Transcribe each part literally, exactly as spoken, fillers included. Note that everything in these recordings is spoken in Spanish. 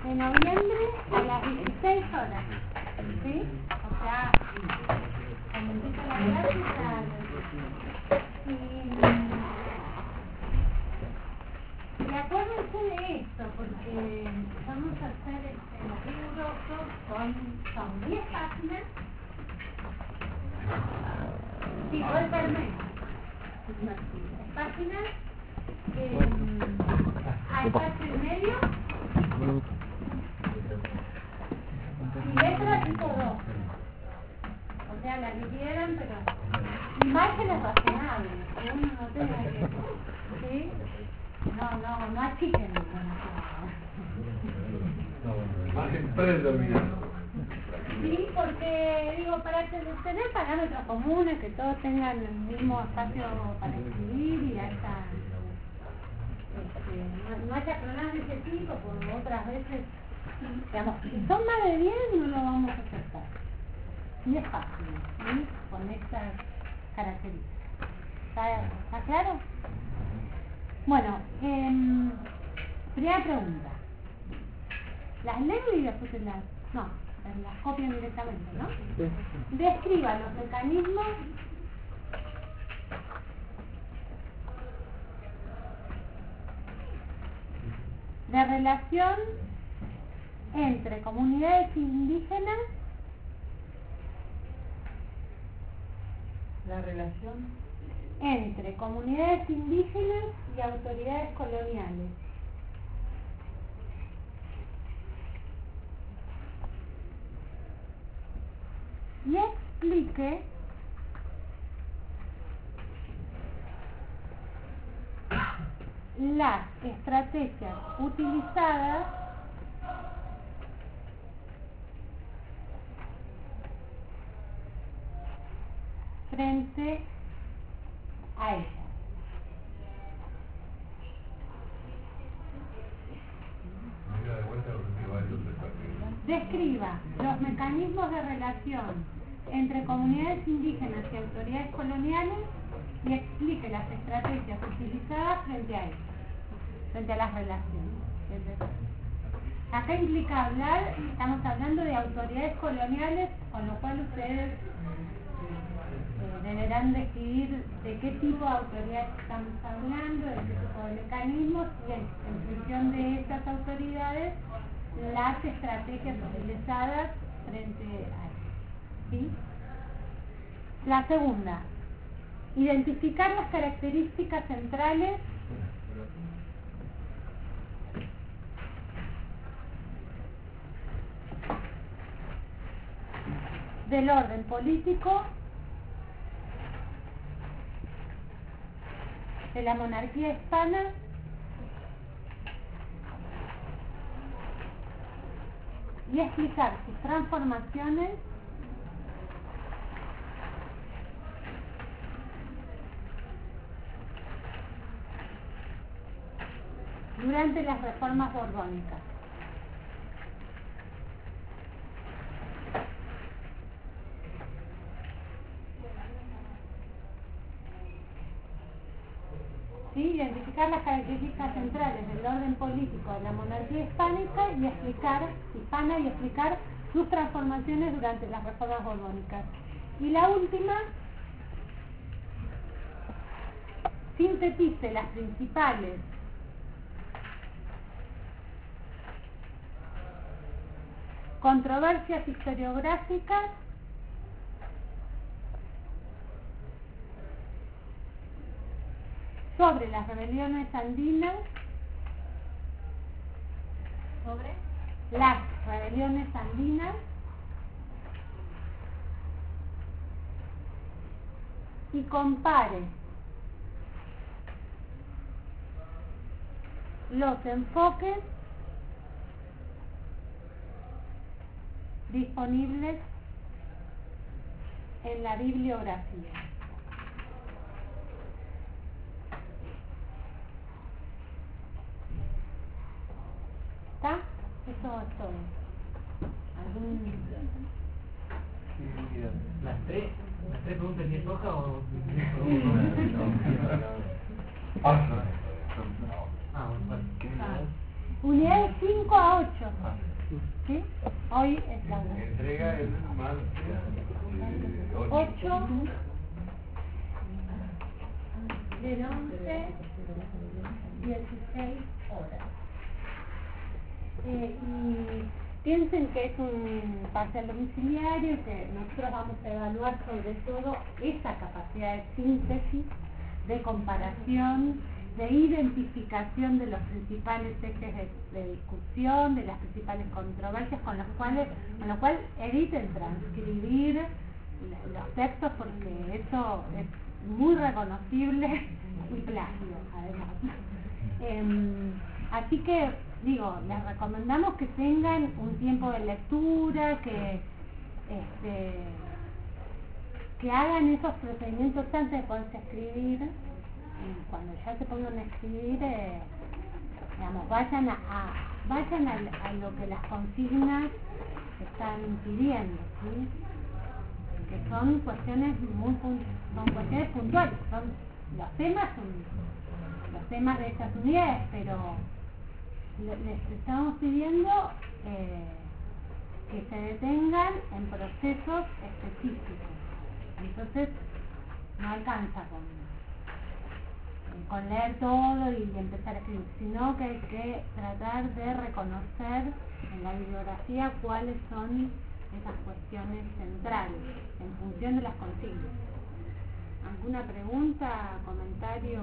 de noviembre a las dieciséis horas, ¿sí? O sea, cuando empieza la clase ya... Y, y acuérdense de esto, porque vamos a hacer este, los libros, son, son diez páginas. Sí, puede ser menos. Páginas, eh, hay espacio y medio, y letras tipo dos. O sea, la que quieran, pero imágenes razonables, que uno no tenga que... ¿Sí? No, no, no achiquen. Imagen predeterminada. Sí, porque, digo, para tener parámetros comunes, que todos tengan el mismo espacio para escribir y haya, este, no, no haya problemas de ese tipo, como otras veces, digamos, si son más de diez no lo vamos a aceptar. Y es fácil, ¿sí? Con estas características. ¿Está, ¿Está claro? Bueno, eh, primera pregunta. ¿Las leo y después se las... no, las copian directamente, ¿no? Sí. Describa los mecanismos de relación entre comunidades indígenas. La relación entre comunidades indígenas y autoridades coloniales. Y explique las estrategias utilizadas frente a ella. Describa los mecanismos de relación entre comunidades indígenas y autoridades coloniales y explique las estrategias utilizadas frente a ellas, frente a las relaciones. Acá implica hablar, estamos hablando de autoridades coloniales, con lo cual ustedes eh, deberán decidir de qué tipo de autoridades estamos hablando, de qué tipo de mecanismos, y en, en función de estas autoridades, las estrategias utilizadas frente a ellas. ¿Sí? La segunda, identificar las características centrales del orden político de la monarquía hispana y explicar sus transformaciones durante las reformas borbónicas. ¿Sí? Identificar las características centrales del orden político de la monarquía hispánica y explicar, hispana y explicar sus transformaciones durante las reformas borbónicas. Y la última, sintetice las principales controversias historiográficas sobre las rebeliones andinas, sobre las rebeliones andinas y compare los enfoques disponibles en la bibliografía. ¿Está? Eso es todo. ¿Algún... ¿Las tres? ¿Las tres preguntas diez hojas o...? Ah, Ah, bueno, vale. Unidades cinco a ocho. Ah, ¿Sí? Hoy es la una. entrega el martes eh, ocho. ocho del once, dieciséis horas. Eh, y piensen que es un parcial domiciliario, que nosotros vamos a evaluar sobre todo esa capacidad de síntesis, de comparación, de identificación de los principales ejes de, de discusión, de las principales controversias, con los cuales, con lo cual eviten transcribir la- los textos, porque eso es muy reconocible y plagio además. Em, así que digo, les recomendamos que tengan un tiempo de lectura, que este, que hagan esos procedimientos antes de poderse escribir, y cuando ya se pongan a escribir, eh, digamos, vayan a, a- vayan a, a lo que las consignas están pidiendo, ¿sí? Que son cuestiones muy pun- son cuestiones puntuales, son los temas son los temas de estas unidades, pero le- les estamos pidiendo eh, que se detengan en procesos específicos. Entonces no alcanza con, con leer todo y empezar a escribir, sino que hay que tratar de reconocer en la bibliografía cuáles son esas cuestiones centrales en función de las consignas. ¿Alguna pregunta, comentario?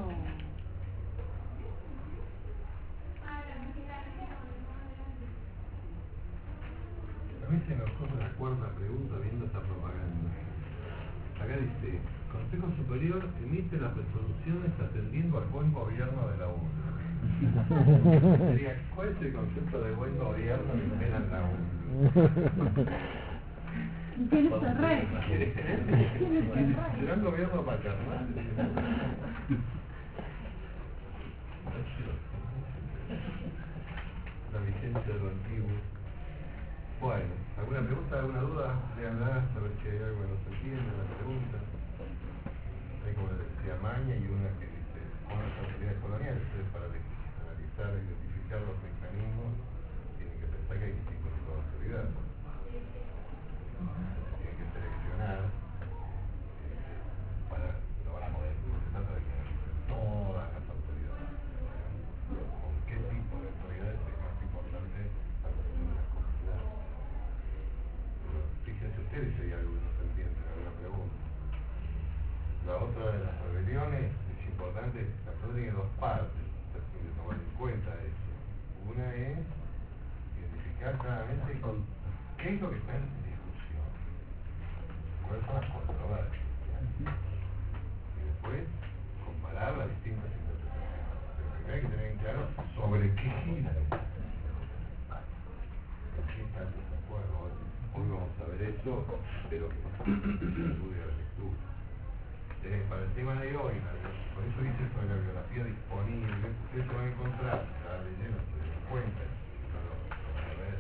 A mí se me ocurre una cuarta pregunta viendo esta propaganda. Acá dice, Consejo Superior emite las resoluciones atendiendo al buen gobierno de la U N A. Sería, ¿cuál es el concepto de buen gobierno que impera en la U N A? Tienes que re. ¿Será un gobierno paternal? La vigencia de lo antiguo. Bueno, ¿alguna pregunta, alguna duda? De hablar, a ver si hay algo que no se entiende en la pregunta. Hay como decía Maña y una que dice, con las autoridades coloniales, ustedes para analizar e identificar los mecanismos, tienen que pensar que hay distintos tipos de autoridad. Tienen que seleccionar eh, para lograr modelos. No se trata de que analicen todas las autoridades. ¿Con qué tipo de autoridades es más importante la cuestión de la comunidad? Fíjense ustedes si hay algo que no se entiende en alguna pregunta. La otra de las rebeliones es importante, la pregunta tiene dos partes, se tiene que tomar en cuenta eso. Una es identificar claramente con qué es lo que está en discusión, cuáles son las controversias, y después comparar las distintas interpretaciones. Pero primero hay que tener en claro sobre qué gira esa discusión. ¿En qué está el desacuerdo? Hoy, hoy vamos a ver eso, pero que estudia la lectura. Eh, para el tema de hoy, por eso dice sobre la bibliografía disponible, ustedes se van a encontrar, ya leyendo, se den cuenta, no lo, lo van a ver,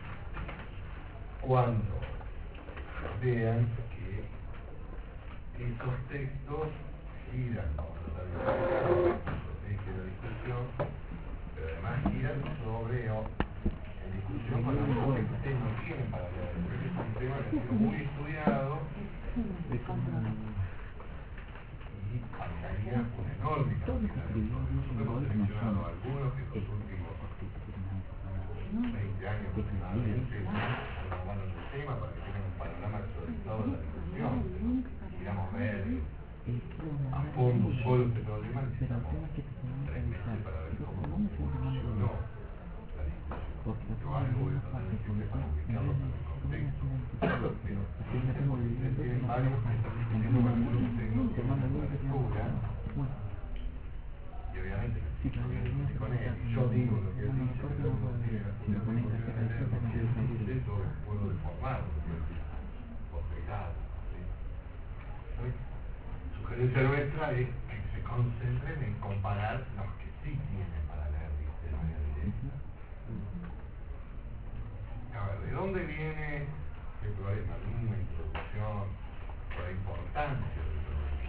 cuando vean que estos textos giran sobre la bibliografía, eje de la discusión, pero además giran sobre o, en discusión con las cosas que ustedes no tienen para leer, porque es un tema que ha sido muy estudiado y faltaría una enorme cantidad de cosas. Nosotros hemos seleccionado algunos que en los últimos veinte años aproximadamente se tomaron el tema para que tengan un panorama actualizado de la discusión. Queramos ver a fondo solo este problema, necesitamos tres meses para ver cómo funcionó la discusión. Yo algo voy a tratar de decirles para ubicarlos en el contexto. Pero fíjense porque ustedes tienen varios que están discutiendo con algunos que ustedes no tienen la lectura. Y obviamente si yo voy a discutir con él y yo digo lo que él dice, pero él no tiene la posibilidad de leer lo que él dice, yo puedo deformarlo, posegado. Sugerencia nuestra es que se concentren en comparar los que sí tienen para leer de manera directa. A ver, ¿de dónde viene este problema? Una introducción por la importancia del problema.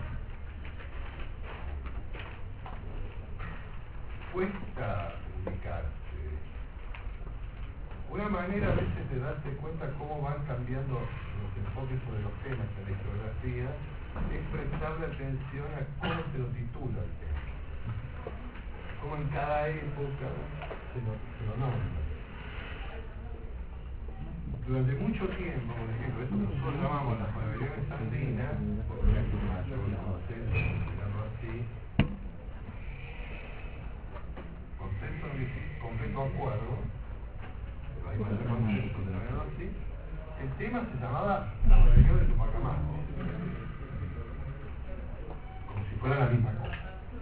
Cuesta ubicar una manera a veces de darse cuenta cómo van cambiando los enfoques sobre los temas en la historiografía es prestarle atención a cómo se lo titula el tema, cómo en cada época se lo, se lo nombra. Durante mucho tiempo, por ejemplo, eso que nosotros llamamos las rebeliones andinas, por ejemplo, yo lo concedo, considerarlo así, consenso de completo acuerdo, pero hay mayor consenso de verlo así, el tema se llamaba la rebelión de Tupac Amaru, como si fuera la misma cosa.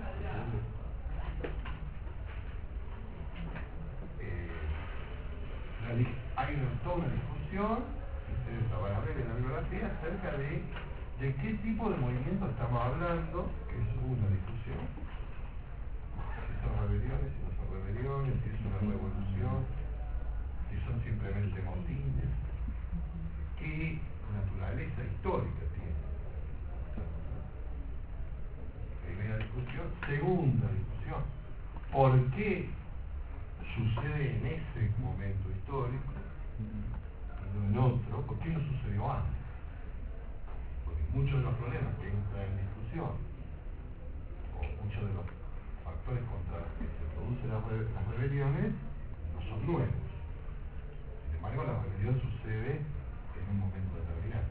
Eh, hay una, toda una discusión, ustedes la van a ver en la bibliografía, acerca de, de qué tipo de movimiento estamos hablando, que es una discusión, si son rebeliones, si no son rebeliones, si es una revolución, si son simplemente motines, qué naturaleza histórica tiene. Primera discusión. Segunda discusión, ¿por qué sucede en ese momento histórico y no en otro? ¿Por qué no sucedió antes? Porque muchos de los problemas que entran en discusión, o muchos de los factores contra los que se producen las, re las rebeliones, no son nuevos. Sin embargo, la rebelión sucede en un momento determinado.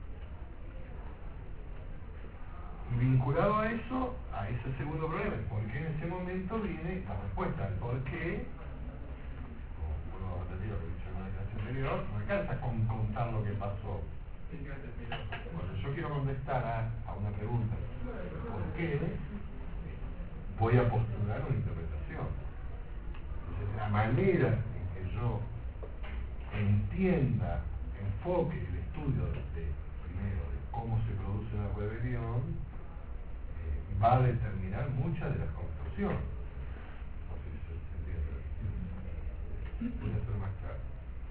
Y vinculado a eso, a ese segundo problema, ¿por qué en ese momento viene la respuesta al por qué? Como vuelvo a repetir lo que he dicho en una clase anterior, no alcanza con contar lo que pasó. Cuando yo quiero contestar a, a una pregunta, ¿por qué? Voy a postular una interpretación. Entonces, la manera en que yo entienda, enfoque el estudio de, de, primero, de cómo se produce una rebelión, eh, va a determinar muchas de las conclusiones. No sé si se entiende. Voy a ser más claro.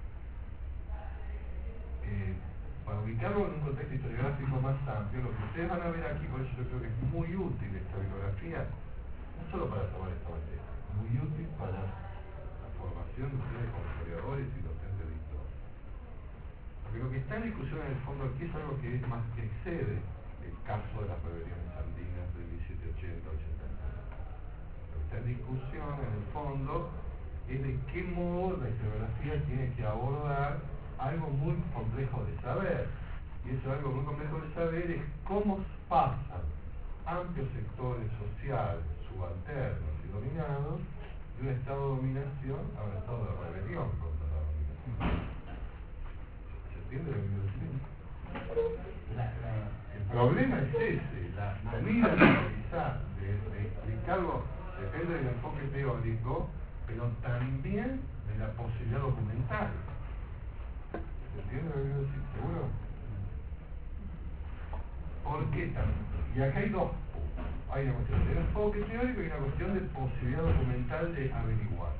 Eh, para ubicarlo en un contexto historiográfico más amplio, lo que ustedes van a ver aquí, por eso yo creo que es muy útil esta bibliografía, no solo para tomar esta materia, muy útil para la formación de ustedes como historiadores y docentes de historia. Porque lo que está en discusión en el fondo aquí es algo que es más que excede el caso de las rebeliones andinas de mil setecientos ochenta a ochenta y nueve. Lo que está en discusión en el fondo es de qué modo la historiografía tiene que abordar algo muy complejo de saber. Y eso algo muy complejo de saber es cómo pasan amplios sectores sociales, subalternos y dominados de un estado de dominación a un estado de rebelión contra la dominación. ¿Se entiende lo que quiero decir? La, la, el problema es ese, la manera de realizar, de, de explicarlo, depende del enfoque teórico, pero también de la posibilidad documental. ¿Se entiende lo que quiero decir? ¿Seguro? ¿Por qué tanto? Y acá hay dos puntos. Hay una cuestión de enfoque teórico y una cuestión de posibilidad documental de averiguar.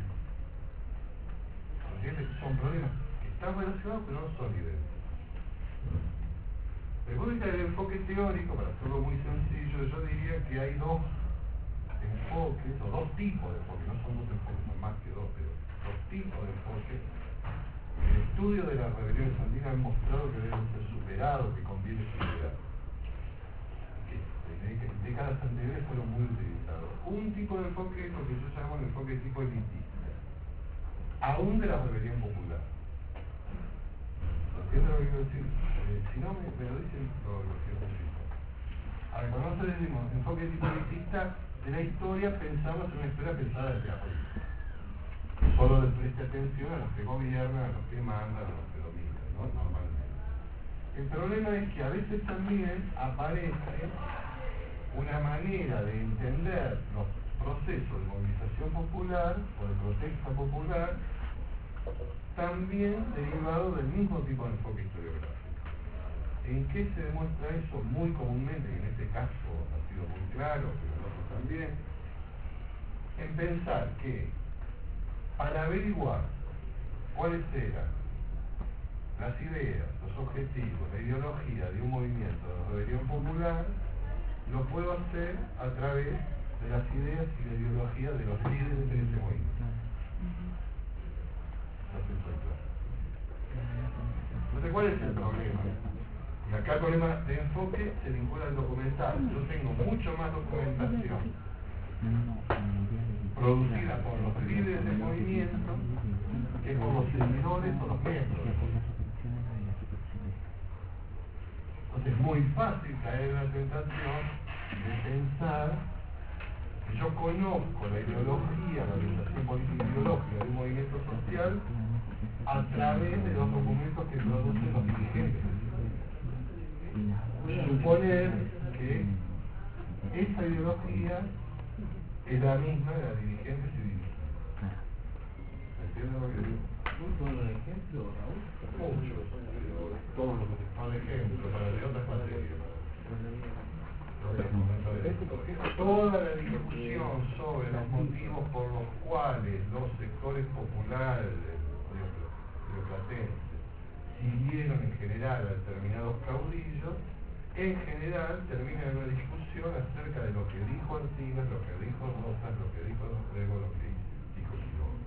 ¿Entiendes? Son problemas que están relacionados pero no son idénticos. Desde el punto de vista del enfoque teórico, para hacerlo muy sencillo, yo diría que hay dos enfoques, o dos tipos de enfoques, no son dos enfoques, son más que dos, pero dos tipos de enfoques. El estudio de las rebeliones andinas ha mostrado que deben ser superados, que conviene superar. Que en décadas anteriores fueron muy utilizados. Un tipo de enfoque es lo que yo llamo el enfoque tipo elitista, aún de la rebelión popular. ¿Lo entiendo lo que quiero decir? Eh, si no, me, me lo dicen lo, lo que necesito. Ahora, cuando nosotros decimos enfoque tipo elitista de la historia, pensamos en una historia pensada desde la política. Solo les preste atención a los que gobiernan, a los que mandan, a los que dominan, ¿no? Normalmente. El problema es que a veces también aparece una manera de entender los procesos de movilización popular o de protesta popular también derivado del mismo tipo de enfoque historiográfico. ¿En qué se demuestra eso? Muy comúnmente, y en este caso ha sido muy claro, pero en otros también, en pensar que para averiguar cuáles eran las ideas, los objetivos, la ideología de un movimiento de rebelión popular, lo puedo hacer a través de las ideas y la ideología de los líderes de ese movimiento. No sé, ¿cuál es el problema? Y acá el problema de enfoque se vincula al documental. Yo tengo mucho más documentación producida por los líderes de movimiento que por los seguidores o los miembros. Entonces es muy fácil caer en la tentación de pensar que yo conozco la ideología, la orientación política ideológica de un movimiento social a través de los documentos que producen los dirigentes. Suponer que esa ideología es la misma de las dirigentes y dirigentes. ¿Entiendes lo que digo? ¿Puedo poner un ejemplo, Raúl? Muchos, todos los que se son ejemplos para de otras materias. Toda la discusión sobre los motivos por los cuales los sectores populares rioplatenses siguieron en general a determinados caudillos, en general termina en una discusión acerca de lo que dijo Artigas, lo que dijo Rosas, lo que dijo Rego, lo que dijo Quiroga.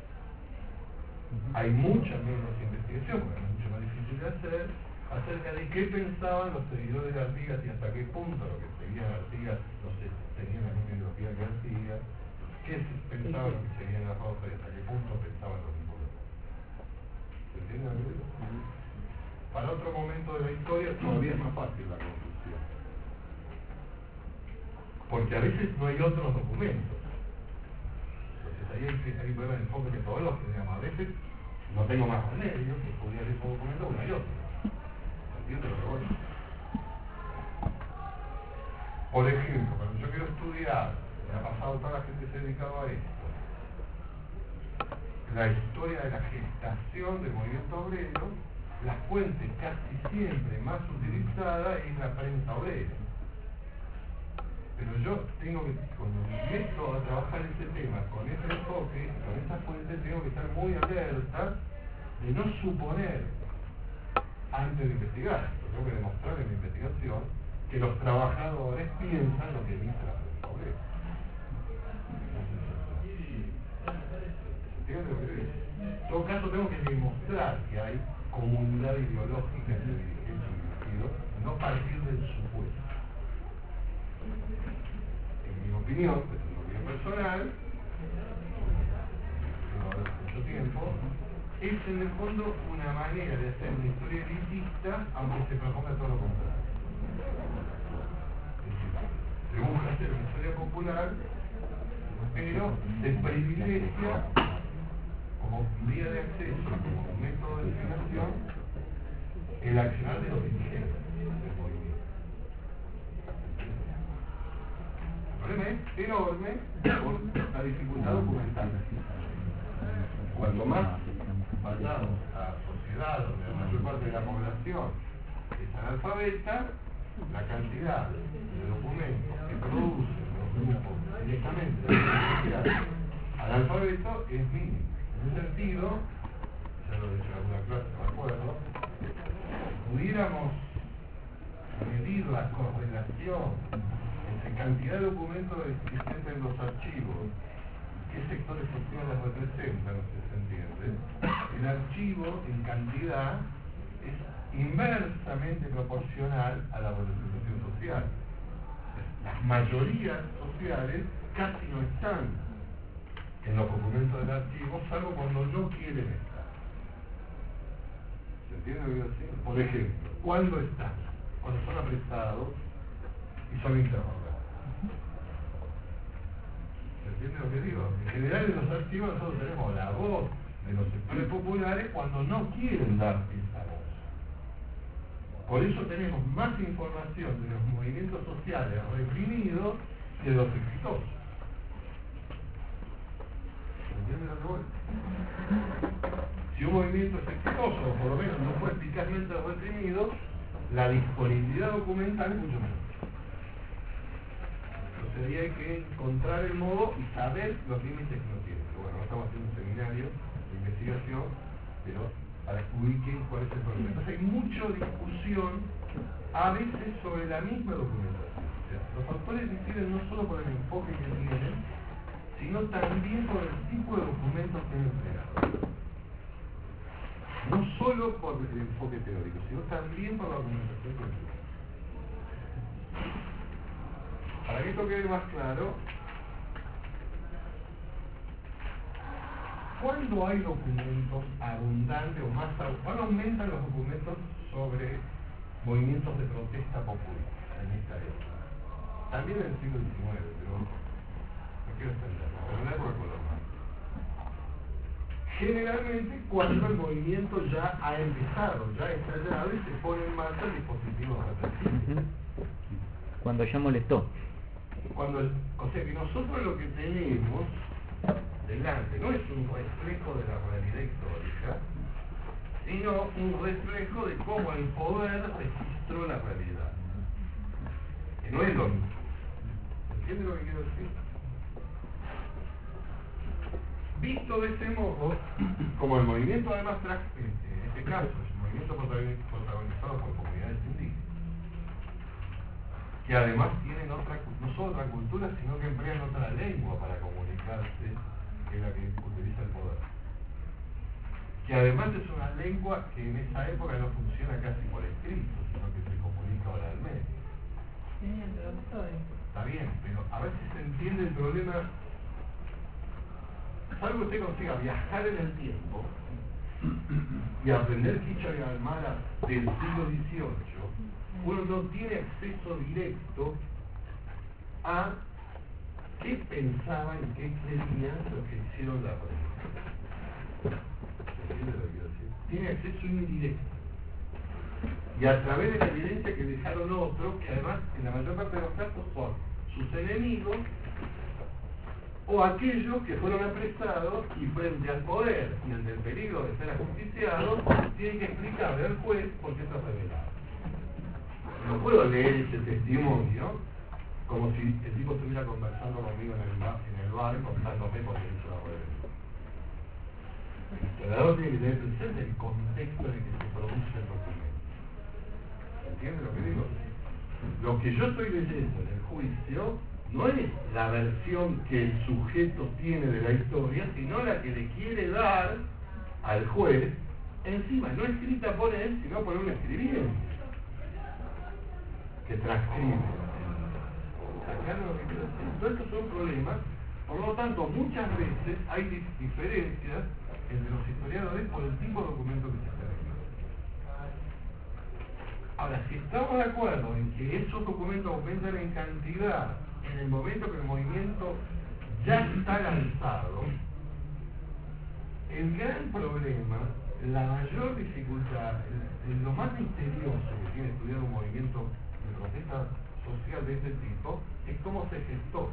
Hay mucha menos investigación, porque es mucho más difícil de hacer, acerca de qué pensaban los seguidores de Artigas y hasta qué punto lo que seguían Artigas no sé, tenían la misma ideología que Artigas, qué pensaban los que seguían a Rosas y hasta qué punto pensaban los mismos. ¿Se entiende lo que digo? Para otro momento de la historia todavía es más fácil la conclusión. Porque a veces no hay otros documentos. Entonces ahí hay, hay un problema de enfoque metodológico, digamos. A veces no tengo más remedio que podría ser un documento uno y otro. ¿Entiendes lo que voy? Por ejemplo, cuando yo quiero estudiar, me ha pasado toda la gente que se ha dedicado a esto, la historia de la gestación del movimiento obrero, la fuente casi siempre más utilizada es la prensa obrera. Pero yo tengo que, cuando me meto a trabajar ese tema con ese enfoque, con esa fuente, tengo que estar muy alerta de no suponer, antes de investigar, tengo que demostrar en mi investigación, que los trabajadores piensan lo que dice la prensa obrera. ¿Entiendes lo que digo? En todo caso, tengo que demostrar que hay comunidad ideológica entre dirigentes y dirigidos, no partir del supuesto. En mi opinión, desde mi opinión personal, llevo mucho tiempo, es en el fondo una manera de hacer una historia elitista, aunque se proponga todo lo contrario. Es decir, se busca hacer una historia popular, pero se privilegia como vía de acceso, como método de financiación, el accionar de los dirigentes del movimiento. El problema es enorme por la dificultad documental. Cuanto más vayamos a sociedades donde la mayor parte de la población es analfabeta, la cantidad de documentos que producen los grupos directamente de la sociedad al alfabeto es mínima. En ese sentido, ya lo he dicho en alguna clase, no me acuerdo, si pudiéramos medir la correlación entre cantidad de documentos existentes en los archivos y qué sectores sociales representan, no sé si se entiende, el archivo en cantidad es inversamente proporcional a la representación social. Las mayorías sociales casi no están en los documentos del archivo, salvo cuando no quieren estar. ¿Se entiende lo que quiero decir? Por ejemplo, ¿cuándo están? Cuando son apresados y son interrogados. ¿Se entiende lo que digo? En general en los archivos nosotros tenemos la voz de los sectores populares cuando no quieren dar esa voz. Por eso tenemos más información de los movimientos sociales reprimidos que de los exitosos. ¿Entiendes lo que voy? Si un movimiento es exitoso, o por lo menos no fue eficazmente reprimido, la disponibilidad documental es mucho menor. Entonces ahí hay que encontrar el modo y saber los límites que uno tiene. Pero bueno, no estamos haciendo un seminario de investigación, pero para que ubiquen cuál es el problema. Entonces hay mucha discusión, a veces sobre la misma documentación. O sea, los autores difieren no solo por el enfoque que tienen, sino también por el tipo de documentos que han empleado. No solo solo por el enfoque teórico, sino también por la argumentación cultural. Para que esto quede más claro, ¿cuándo hay documentos abundantes o más abundantes? ¿Cuándo aumentan los documentos sobre movimientos de protesta popular en esta época? También en el siglo diecinueve, pero no quiero extenderlo, pero en la época colonial. Generalmente cuando el movimiento ya ha empezado, ya ha estallado y se pone en marcha el dispositivo represivo. Cuando ya molestó. Cuando, o sea que nosotros lo que tenemos delante no es un reflejo de la realidad histórica, sino un reflejo de cómo el poder registró la realidad. Que no es lo mismo. ¿Entiende lo que quiero decir? Visto de ese modo, como el movimiento además, en este caso, es un movimiento protagonizado por comunidades indígenas, que además tienen otra, no solo otra cultura, sino que emplean otra lengua para comunicarse, que es la que utiliza el poder. Que además es una lengua que en esa época no funciona casi por escrito, sino que se comunica oralmente. Está bien, pero a veces se entiende el problema. Salvo que usted consiga viajar en el tiempo y aprender Quichua y Aymara del siglo dieciocho, uno no tiene acceso directo a qué pensaban y qué creían los que hicieron la prensa. ¿Entiendes lo que quiero decir? Tiene acceso indirecto. Y a través de la evidencia que dejaron otros, que además en la mayor parte de los casos son sus enemigos, o aquellos que fueron apresados y frente al poder y ante el peligro de ser ajusticiados, tienen que explicarle al juez por qué está revelado. No puedo leer ese testimonio como si el tipo estuviera conversando conmigo en el bar, en el bar contándome por qué hizo la rebelión. El historiador tiene que tener presente el contexto en el que se produce el documento. ¿Entiende lo que digo? Lo que yo estoy leyendo en el juicio no es la versión que el sujeto tiene de la historia, sino la que le quiere dar al juez, encima no escrita por él, sino por un escribiente que transcribe. Acá no lo que quiero decir. Todo esto son problemas, por lo tanto muchas veces hay diferencias entre los historiadores por el tipo de documento que se está leyendo. Ahora, si estamos de acuerdo en que esos documentos aumentan en cantidad en el momento que el movimiento ya está lanzado, el gran problema, la mayor dificultad, el, el, lo más misterioso que tiene estudiar un movimiento de protesta social de este tipo, es cómo se gestó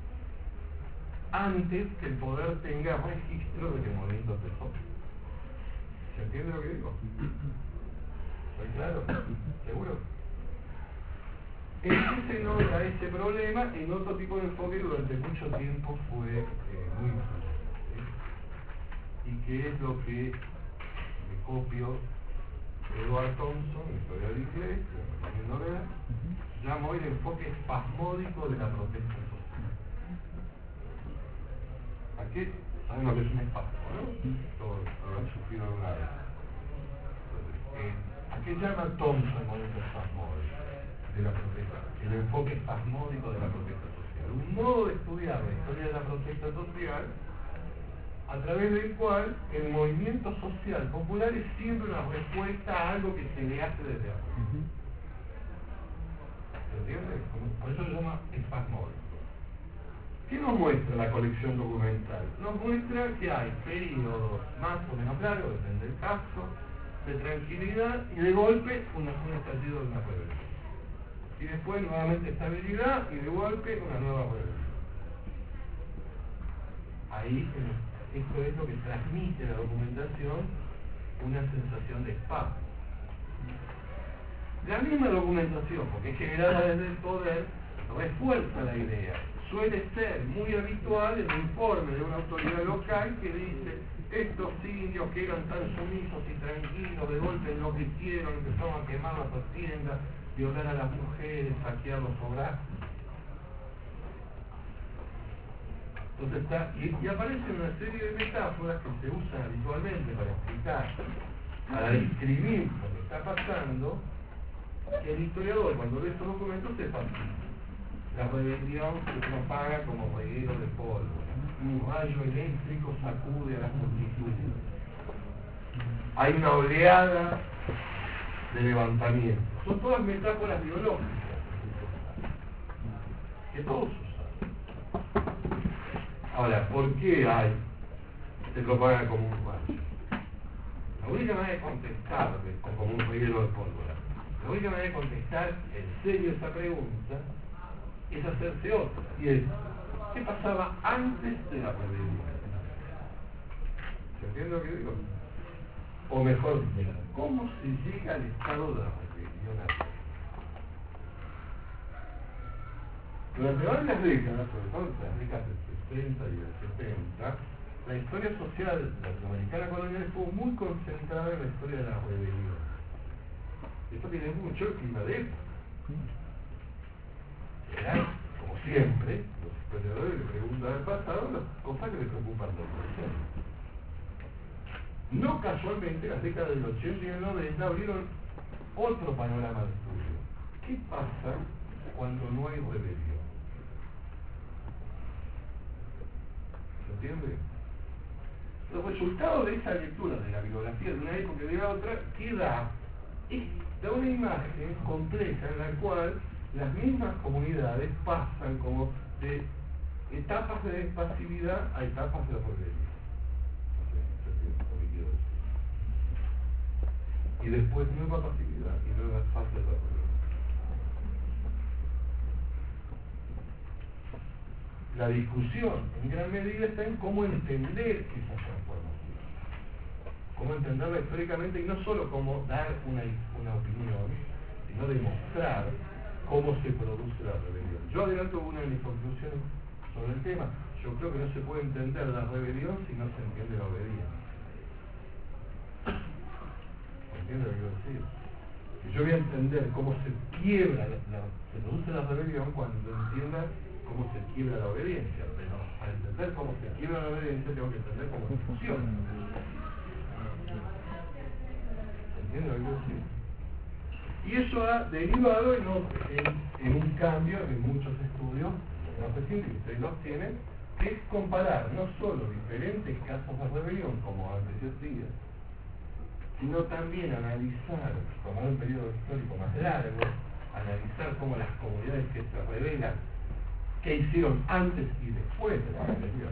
antes que el poder tenga registro de que el movimiento empezó. ¿Se entiende lo que digo? ¿Estoy claro? ¿Seguro? En ese no era ese problema, en otro tipo de enfoque durante mucho tiempo fue eh, muy influyente. ¿Sí? Y que es lo que me copio de Edward Thompson, historiador inglés, que me recomiendo leer, llamó el enfoque espasmódico de la protesta social. ¿A qué? Saben lo que es un espasmo, ¿no? Todos lo han sufrido alguna vez. Entonces, eh, ¿a qué llama Thompson el movimiento espasmódico de la protesta? El enfoque espasmódico de la protesta social. Un modo de estudiar la historia de la protesta social a través del cual el movimiento social popular es siempre una respuesta a algo que se le hace desde afuera. ¿Se entiende? Por eso se llama espasmódico. ¿Qué nos muestra la colección documental? Nos muestra que hay periodos más o menos largos, depende del caso, de tranquilidad y de golpe una, un estallido de una rebelión. Y después nuevamente estabilidad y de golpe una nueva rebelión. Ahí esto es lo que transmite la documentación, una sensación de espasmo. La misma documentación, porque es generada desde el poder, refuerza la idea. Suele ser muy habitual el informe de una autoridad local que dice: estos indios que eran tan sumisos y tranquilos, de golpe enloquecieron, empezaron a quemar las tiendas, violar a las mujeres, saquear los obrajes. Entonces está, y, y aparecen una serie de metáforas que se usan habitualmente para explicar para describir lo que está pasando, que el historiador, cuando ve estos documentos, sepa la rebelión se propaga como reguero de pólvora. Un rayo eléctrico sacude a las multitudes. Hay una oleada de levantamiento. Son todas metáforas biológicas que todos usan. Ahora, ¿por qué hay? Se propaga como un rayo. La única manera de contestarle, o como un reguero de pólvora, la única manera de contestar en serio esa pregunta es hacerse otra, y es, ¿qué pasaba antes de la rebelión? ¿Se entiende lo que digo? O mejor dicho, ¿cómo se llega al estado de la rebelión actual? Durante varias décadas, sobre todo entre las décadas del sesenta y del setenta, la historia social latinoamericana colonial estuvo muy concentrada en la historia de la rebelión. Esto tiene mucho el clima de época. Era, como siempre, los historiadores le preguntan al pasado las cosas que les preocupan del presente. No casualmente, las décadas del ochenta y el noventa abrieron otro panorama de estudio. ¿Qué pasa cuando no hay rebelión? ¿Se entiende? Los resultados de esa lectura de la bibliografía de una época y de la otra queda esta una imagen compleja en la cual las mismas comunidades pasan como de etapas de pasividad a etapas de rebelión. Y después nueva pasividad y nuevas fases de rebelión. La discusión en gran medida está en cómo entender esa transformación, cómo entenderla históricamente y no solo cómo dar una, una opinión, sino demostrar cómo se produce la rebelión. Yo adelanto una de mis conclusiones sobre el tema. Yo creo que no se puede entender la rebelión si no se entiende la obediencia. ¿Entiende lo que quiero decir? Que yo voy a entender cómo se quiebra, la, la, se produce la rebelión cuando entienda cómo se quiebra la obediencia. Pero para entender cómo se quiebra la obediencia tengo que entender cómo funciona. ¿Entiende lo que quiero decir? Y eso ha derivado en, en, en un cambio en muchos estudios, no sé si ustedes los tienen, que es comparar no solo diferentes casos de rebelión, como antes yo decía, sino también analizar, tomar un periodo histórico más largo, analizar cómo las comunidades que se rebelan, qué hicieron antes y después de la rebelión,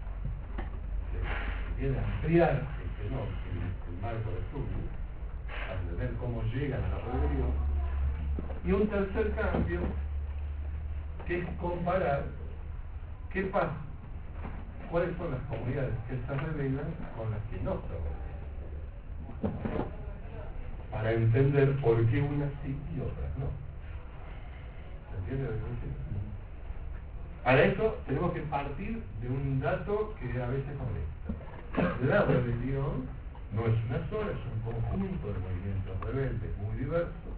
se viene a ampliar el, fenómeno, el, el marco de estudio, a entender cómo llegan a la rebelión. Y un tercer cambio, que es comparar qué pasa, cuáles son las comunidades que se rebelan con las que no se rebelan, para entender por qué unas sí y otras no. ¿Se entiende lo que decir? Para eso tenemos que partir de un dato que a veces molesta. La rebelión no es una sola, es un conjunto de movimientos rebeldes muy diversos,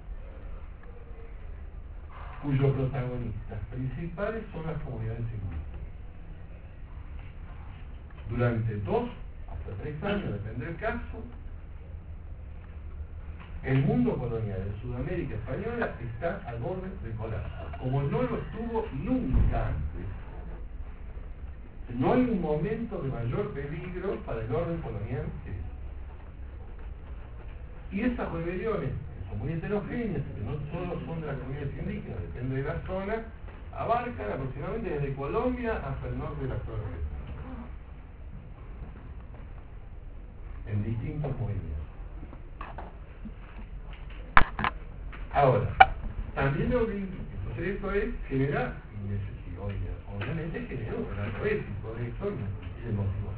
cuyos protagonistas principales son las comunidades indígenas. Durante dos hasta tres años, depende del caso, el mundo colonial en Sudamérica española está al borde del colapso, como no lo estuvo nunca antes. No hay un momento de mayor peligro para el orden colonial que ese. Y esas rebeliones, que son muy heterogéneas, que no solo son de las comunidades indígenas, depende de la zona, abarcan aproximadamente desde Colombia hasta el norte de la actual Argentina, en distintos movimientos. Ahora, también lo que entonces esto es generar, obviamente generó un alto éxito de esto y el motivo.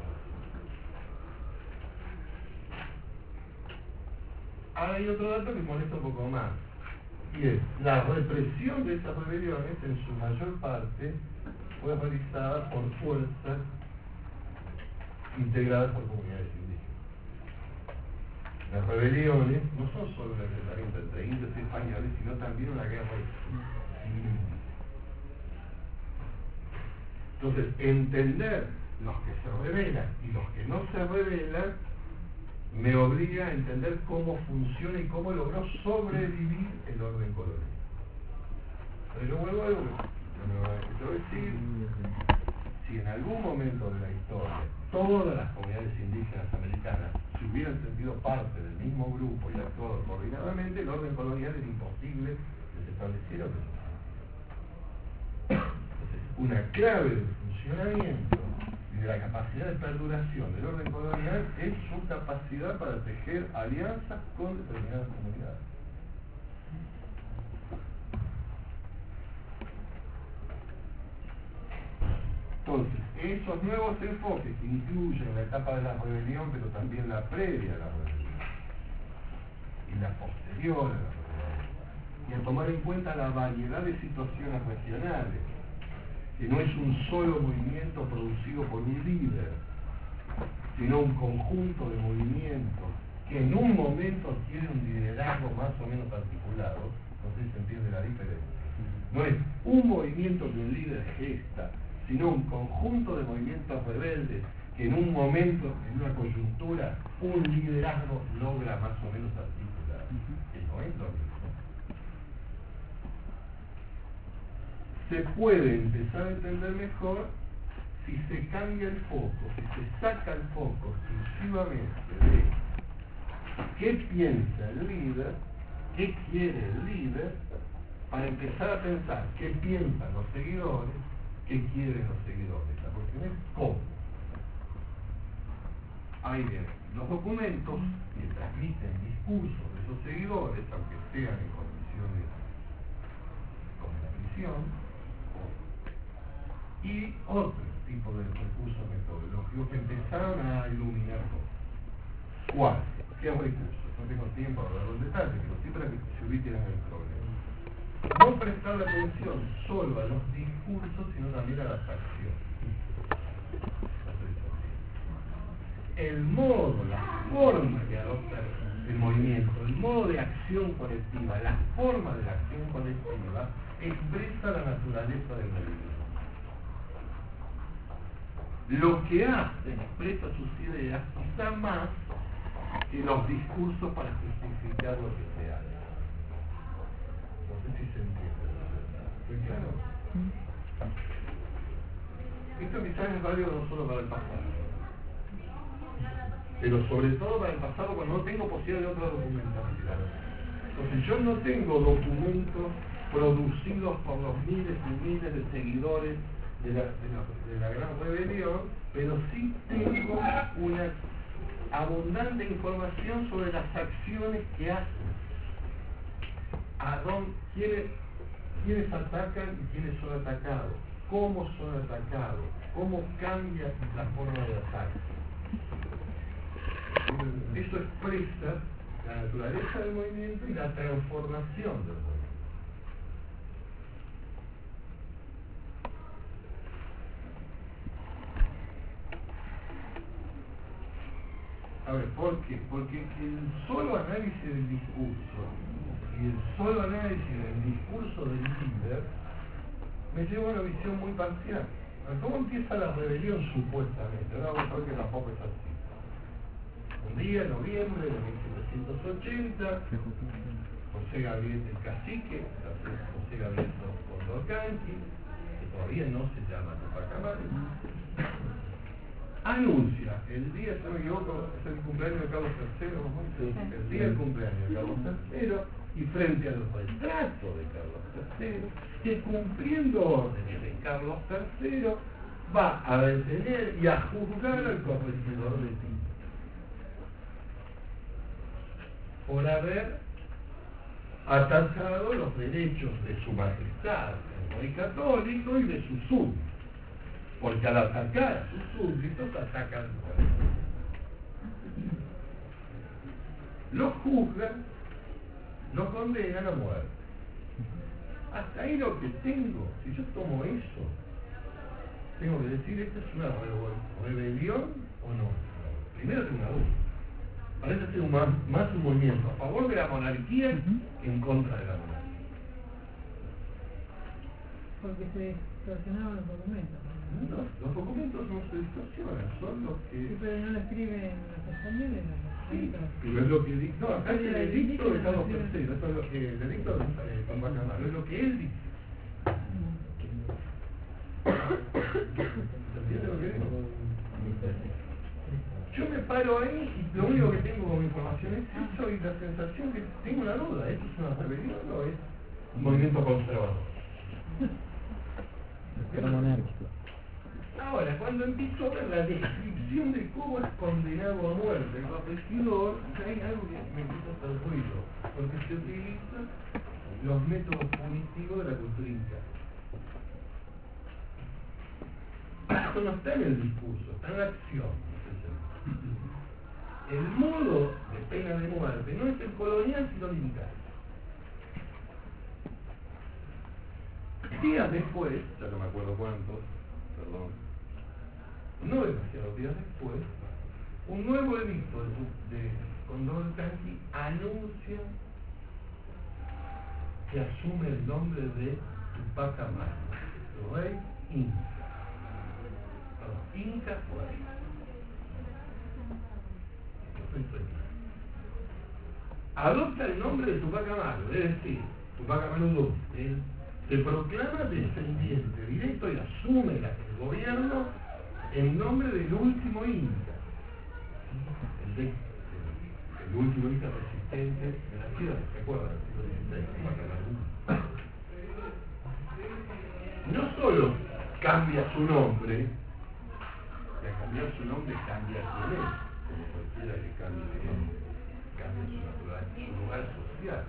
Ahora hay otro dato que molesta un poco más, y es la represión de esas rebeliones en su mayor parte fue realizada por fuerzas integradas por comunidades indígenas. Las rebeliones no son solo un enfrentamiento entre indios y españoles, sino también una guerra civil. Entonces, entender los que se rebelan y los que no se rebelan me obliga a entender cómo funciona y cómo logró sobrevivir el orden colonial. Pero yo vuelvo a algo que me va a decir, si en algún momento de la historia todas las comunidades indígenas americanas se hubieran sentido parte del mismo grupo y actuado coordinadamente, el orden colonial era imposible que se estableciera. Entonces, una clave del funcionamiento y de la capacidad de perduración del orden colonial es su capacidad para tejer alianzas con determinadas comunidades. Entonces, esos nuevos enfoques que incluyen la etapa de la rebelión, pero también la previa a la rebelión y la posterior a la rebelión, y a tomar en cuenta la variedad de situaciones regionales, que no es un solo movimiento producido por un líder, sino un conjunto de movimientos que en un momento tiene un liderazgo más o menos articulado. No sé si se entiende la diferencia. No es un movimiento que un líder gesta, sino un conjunto de movimientos rebeldes que en un momento, en una coyuntura, un liderazgo logra más o menos articular. Que no es lo mismo. Se puede empezar a entender mejor si se cambia el foco, si se saca el foco exclusivamente de qué piensa el líder, qué quiere el líder, para empezar a pensar qué piensan los seguidores, qué quieren los seguidores. La cuestión es cómo. Ahí bien, los documentos que transmiten discursos de esos seguidores, aunque sean en condiciones como la prisión, y otro tipo de recursos metodológicos que empezaron a iluminar todo. ¿Cuál? ¿Qué recursos? No tengo tiempo para hablar en detalle, pero sí para que se ubiquen en el problema. No prestar atención solo a los discursos, sino también a las acciones. El modo, la forma que adopta el movimiento, el modo de acción colectiva, la forma de la acción colectiva expresa la naturaleza del movimiento. Lo que hace expresa sus ideas quizá más que los discursos para justificar lo que se hace. No sé si se entiende. ¿Estoy claro? Esto quizás es válido no solo para el pasado, pero sobre todo para el pasado cuando no tengo posibilidad de otra documentación. Entonces yo no tengo documentos producidos por los miles y miles de seguidores de la, de la, de la gran rebelión, pero sí tengo una abundante información sobre las acciones que hacen, a dónde, quiénes, quiénes atacan y quiénes son atacados, cómo son atacados, cómo cambia la forma de ataque. Eso expresa la naturaleza del movimiento y la transformación del movimiento. A ver, ¿por qué? Porque el solo análisis del discurso y el solo análisis del discurso del líder me lleva a una visión muy parcial. ¿Cómo empieza la rebelión supuestamente? Ahora vamos a ver que tampoco es así. Un día, en noviembre de mil setecientos ochenta, José Gabriel el Cacique, José Gabriel Condorcanqui, que todavía no se llama Tupac Amaru, anuncia el día, si no me equivoco, es el cumpleaños de Carlos tercero, ¿no? El día del cumpleaños de Carlos tercero, y frente al retrato de Carlos tercero, que cumpliendo órdenes de Carlos tercero, va a detener y a juzgar al corregidor de Tito por haber atacado los derechos de su majestad, el rey católico, y de sus súbditos. Porque al atacar a sus súbditos atacan a los los juzgan, los condenan a muerte. Hasta ahí lo que tengo. Si yo tomo eso, tengo que decir, ¿esta es una rebelión o no? Primero tengo una duda. Parece ser un más, más un movimiento a favor de la monarquía que en contra de la monarquía. Porque se distorsionaron los documentos. No, los documentos no se distorsionan, son los que... Sí, pero no lo escriben los españoles, ¿no? Sí, pero es lo que dicta. No, acá es el edicto de Carlos tercero, eso es lo que el edicto de eh, Tomás Camargo, es lo que él dice. ¿Entiendes lo que digo? Yo me paro ahí y lo único que tengo como información es eso y la sensación que tengo una duda, ¿esto es una rebelión o es un movimiento conservador? Pero monárquico. Ahora, cuando empiezo a ver la descripción de cómo es condenado a muerte el regidor, hay algo que me empieza a hacer ruido, porque se utilizan los métodos punitivos de la cultura inca. Esto no está en el discurso, está en la acción. El modo de pena de muerte no es el colonial, sino el inca. Días después, ya no me acuerdo cuántos, perdón, no demasiados días después, un nuevo edicto de, de Condor Canqui anuncia que asume el nombre de Tupac Amaru, rey inca. Perdón, Inca Rey. Adopta el nombre de Tupac Amaru, es decir, Tupac Amaru segundo, él se proclama descendiente directo y asume la, el gobierno en nombre del último inca, el, de, el, el último inca resistente de la ciudad, ¿se acuerdan? El siglo dieciséis, Tupac Amaru. No solo cambia su nombre, y al cambiar su nombre cambia quién es, como cualquiera que cambie de nombre, cambia su, natural, su lugar social,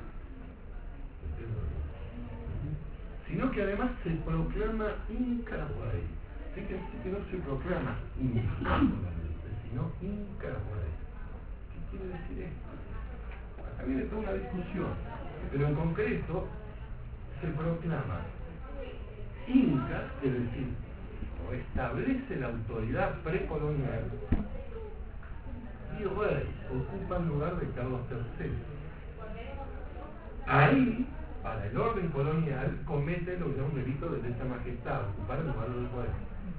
sino que además se proclama Inca Rey. Fíjense que no se proclama Inca, sino Inca Rey. ¿Qué quiere decir esto? Acá viene toda una discusión, pero en concreto se proclama Inca, es decir, o establece la autoridad precolonial, y rey ocupa el lugar de Carlos tercero. Ahí, para el orden colonial, comete lo que es un delito de lesa majestad, ocupar el lugar del rey.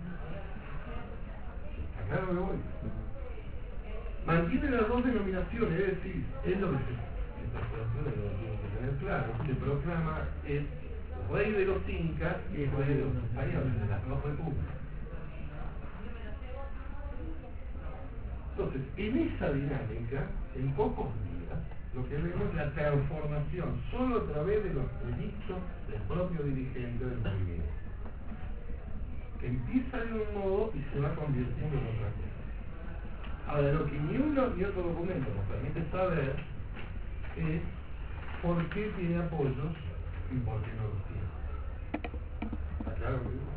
¿Está claro que voy? Mantiene las dos denominaciones, es decir, es lo que se, estas operaciones lo tienen que tener claro, se proclama es rey de los incas y rey de los españoles, de las dos repúblicas. Entonces, en esa dinámica, en pocos días, lo que vemos es la transformación, solo a través de los edictos del propio dirigente del movimiento, que empieza de un modo y se va convirtiendo en otra cosa. Ahora, lo que ni uno ni otro documento nos permite saber es por qué tiene apoyos y por qué no los tiene. ¿Está claro que digo?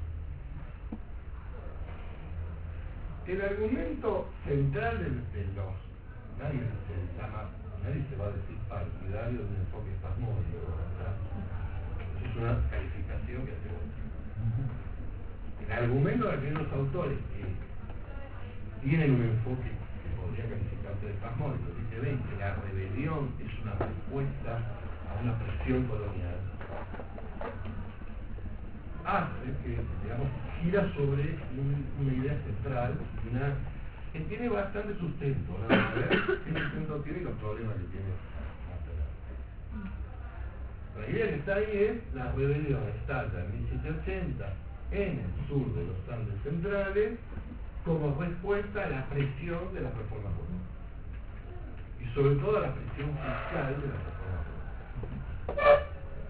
El argumento central de, de los, nadie se llama, nadie se va a decir partidario de un enfoque espasmódico, ¿verdad? Eso es una calificación que hacemos. El argumento de aquellos autores que tienen un enfoque que podría calificarse de espasmódico, dice, ven que la rebelión es una respuesta a una presión colonial, hace que, digamos, gira sobre un, una idea central, una, que tiene bastante sustento, ¿no? A ver qué sustento tiene y los problemas que tiene más adelante. La idea que está ahí es la rebelión estalla en mil setecientos ochenta en el sur de los Andes centrales como respuesta a la presión de la reforma política y sobre todo a la presión fiscal de la reforma política.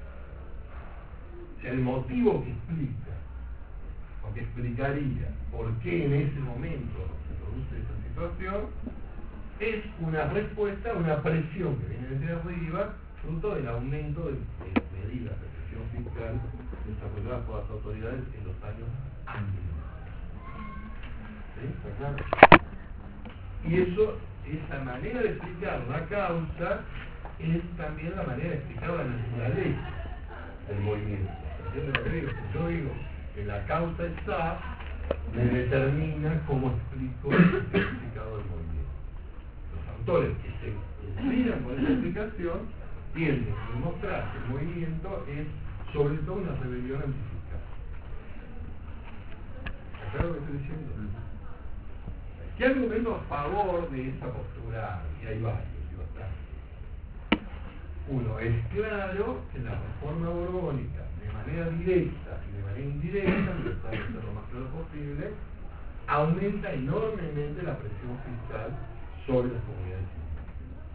El motivo que explica, o que explicaría por qué en ese momento se produce esa situación, es una respuesta a una presión que viene desde arriba, fruto del aumento de, de medidas de presión fiscal desarrolladas por las autoridades en los años anteriores. ¿Sí? ¿Está claro? Y eso, esa manera de explicar la causa, es también la manera de explicar la naturaleza del movimiento. ¿Entiendes lo que digo? Si yo digo que la causa está, me determina cómo explico el significado del movimiento. Los autores que se inclinan por esa explicación tienden a demostrar que el movimiento es sobre todo una rebelión antifiscal. ¿Está claro lo que estoy diciendo? ¿Qué argumento a favor de esta postura? Y hay varios, y bastantes. Uno, es claro que la reforma borbónica, de manera directa y de manera indirecta, me gusta ser lo más claro posible, aumenta enormemente la presión fiscal sobre las comunidades indígenas.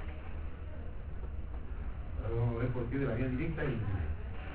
Ahora vamos a ver por qué de manera directa e indirecta.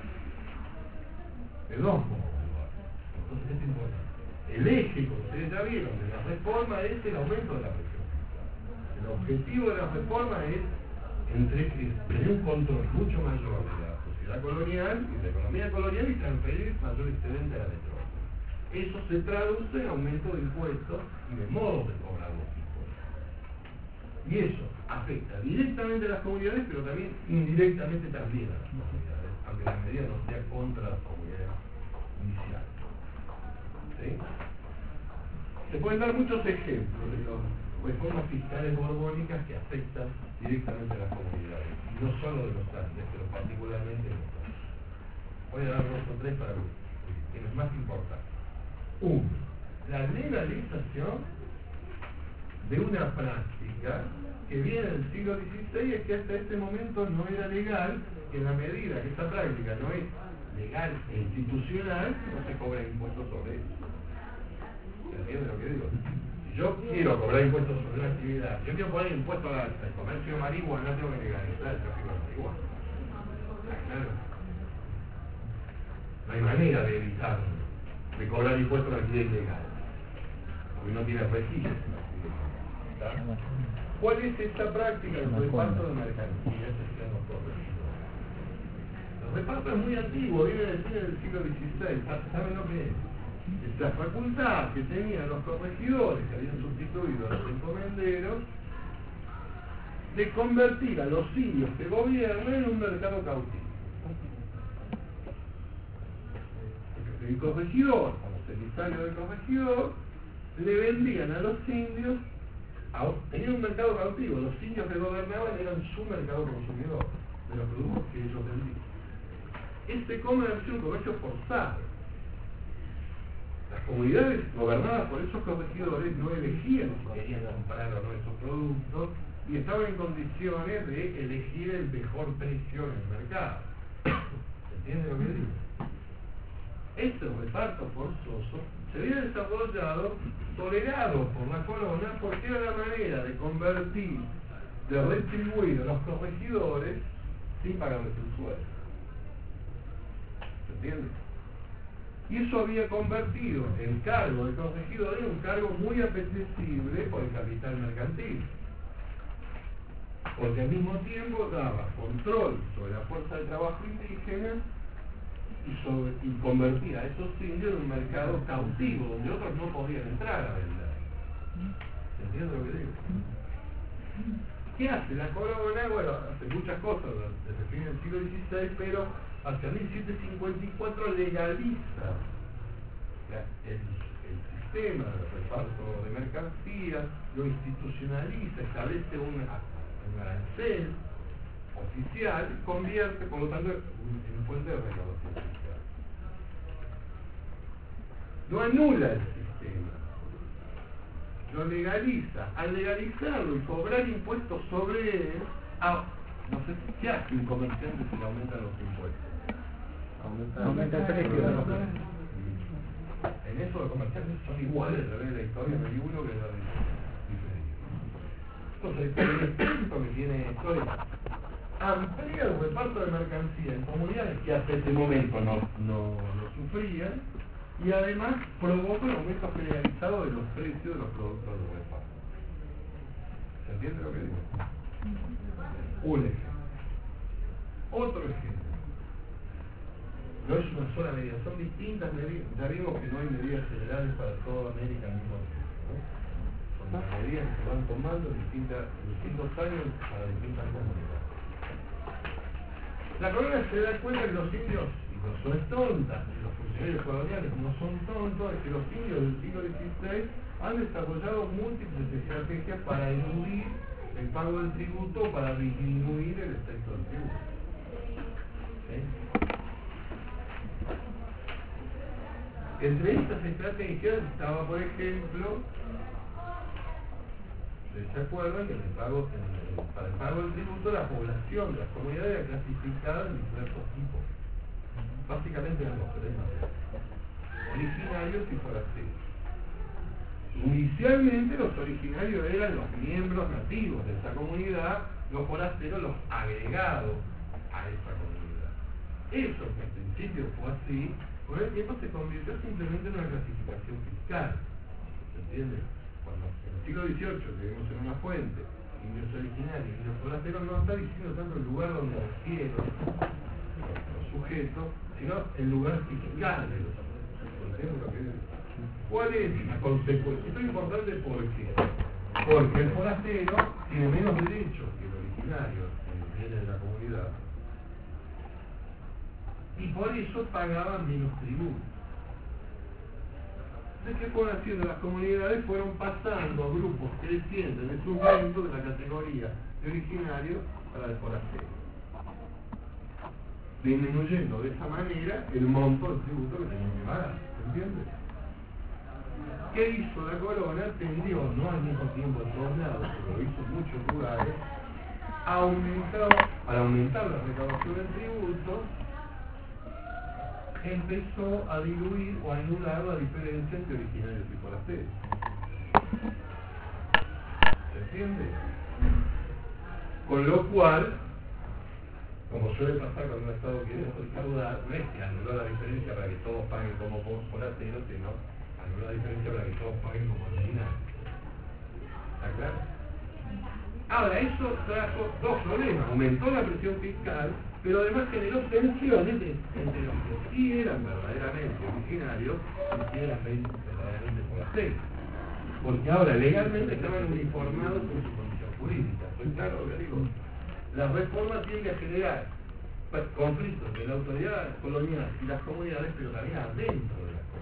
De dos modos. Entonces es importante. El eje, como ustedes ya vieron, de la reforma es el aumento de la presión fiscal. El objetivo de la reforma es entre, tener un control mucho mayor de la sociedad colonial y de la economía colonial y transferir mayor excedente a la metrópoli. Eso se traduce en aumento de impuestos y de modos de cobrar los impuestos. Y eso afecta directamente a las comunidades, pero también indirectamente también a las comunidades, aunque la medida no sea contra las comunidades iniciales. ¿Sí? Se pueden dar muchos ejemplos de las reformas fiscales borbónicas que afectan directamente a las comunidades, y no solo de los Andes, pero particularmente de los Andes. Voy a dar dos o tres para quienes más importantes. Uno, la legalización de una práctica que viene del siglo dieciséis, es que hasta este momento no era legal, que en la medida que esta práctica no es legal e institucional, no se cobra impuestos sobre eso. ¿Se entiende lo que digo? Si yo quiero cobrar impuestos sobre una actividad, yo quiero poner impuestos al, al comercio de marihuana, no tengo que legalizar el tráfico de marihuana. Claro. No hay manera de evitar de cobrar impuestos a la actividad ilegal, porque no tiene registro. ¿Cuál es esta práctica del reparto de mercancías? El reparto es muy antiguo, viene del fin del siglo dieciséis. ¿Saben lo que es? Es la facultad que tenían los corregidores, que habían sustituido a los encomenderos, de convertir a los indios que gobiernan en un mercado cautivo. El corregidor, como emisario del corregidor, le vendían a los indios, a, tenían un mercado cautivo, los indios que gobernaban eran su mercado consumidor, de los productos que ellos vendían. Este comercio, un comercio forzado. Las comunidades gobernadas por esos corregidores no elegían si querían comprar o no esos productos y estaban en condiciones de elegir el mejor precio en el mercado. ¿Se entiende lo que digo? Este reparto forzoso se había desarrollado, tolerado por la corona, porque era la manera de convertir, de retribuir a los corregidores sin pagarles el sueldo. ¿Se entiende? Y eso había convertido el cargo de corregidor en un cargo muy apetecible por el capital mercantil. Porque al mismo tiempo daba control sobre la fuerza de trabajo indígena y, sobre, y convertía a esos indios en un mercado cautivo, donde otros no podían entrar a vender. ¿Se entiende lo que digo? ¿Qué hace la corona? Bueno, hace muchas cosas desde el fin del siglo dieciséis, pero hacia mil setecientos cincuenta y cuatro legaliza el, el sistema de reparto de mercancías, lo institucionaliza, establece un, un arancel oficial, convierte, por lo tanto, en fuente de recaudación fiscal. No anula el sistema, lo legaliza. Al legalizarlo y cobrar impuestos sobre él, ah, no sé qué hace un comerciante si le aumentan los impuestos. Aumenta, Aumenta el precio. En eso los comerciantes son iguales a través de la historia, no hay uno que sea diferente. Entonces, el efecto que tiene esto es amplía el reparto de mercancía en comunidades que hasta ese momento no, no lo sufrían, y además provoca un aumento generalizado de los precios de los productos de reparto. ¿Se entiende lo que digo? Un ejemplo. Otro ejemplo. No es una sola medida, son distintas medidas. Ya vimos que no hay medidas generales para toda América al mismo tiempo, ¿no? Son las medidas que se van tomando en distintas, distintos años para distintas comunidades. La corona se da cuenta que los indios, y no son tontas, los funcionarios coloniales no son tontos, es que los indios del siglo dieciséis han desarrollado múltiples estrategias para eludir el pago del tributo, para disminuir el efecto del tributo. ¿Sí? Entre estas estrategias estaba, por ejemplo, ¿Se acuerdan que en el pago, en el, para el pago del tributo la población de las comunidades era clasificada en diversos tipos? Básicamente eran los tres materiales: originarios y forasteros. Inicialmente los originarios eran los miembros nativos de esa comunidad, los forasteros los agregados a esa comunidad. Eso que al principio fue así, con el tiempo se convirtió simplemente en una clasificación fiscal. ¿Se entiende? Cuando en el siglo dieciocho que vemos en una fuente, indios originarios y indios forasteros, no está diciendo tanto el lugar donde nacieron los sujetos, sino el lugar fiscal de los sujetos. ¿Cuál es la consecuencia? Esto es importante porque, porque el forastero tiene menos derechos que el originario, que viene de la comunidad, y por eso pagaban menos tributos. Entonces, ¿qué fueron haciendo las comunidades? Fueron pasando a grupos crecientes en su momento de la categoría de originario a la de forastero, disminuyendo de esa manera el monto del tributo que tenían que pagar. ¿Se entiende? ¿Qué hizo la corona? Tendió, no al mismo tiempo en todos lados, pero lo hizo en muchos lugares, a aumentar, para aumentar la recaudación del tributo, empezó a diluir o a anular la diferencia entre originarios y forasteros. ¿Se entiende? Con lo cual, como suele pasar cuando un Estado quiere recaudar, no es que anuló la diferencia para que todos paguen como forasteros, sino anuló la diferencia para que todos paguen como originarios. ¿Está claro? Ahora, eso trajo dos problemas. Aumentó la presión fiscal, pero además generó tensiones entre los que sí eran verdaderamente originarios y sí eran verdaderamente forasteros. Porque ahora legalmente estaban uniformados con su condición jurídica. ¿Estoy claro lo que digo? La reforma tiende a generar conflictos entre la autoridad colonial y las comunidades, pero también adentro de las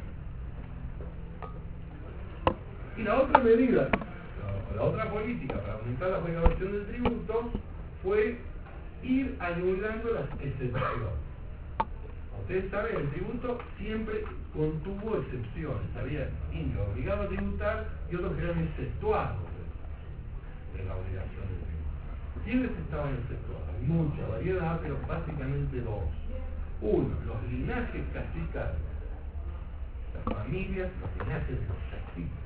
comunidades. Y la otra medida, la, la otra política para aumentar la recaudación del tributo fue ir anulando las excepciones. Ustedes saben, el tributo siempre contuvo excepciones. Había indios obligados a tributar y otros que eran exceptuados de, de la obligación del tributo. ¿Quiénes estaban exceptuados? Hay mucha variedad, pero básicamente dos. Uno, los linajes cacicales. Las familias, los linajes de los caciques.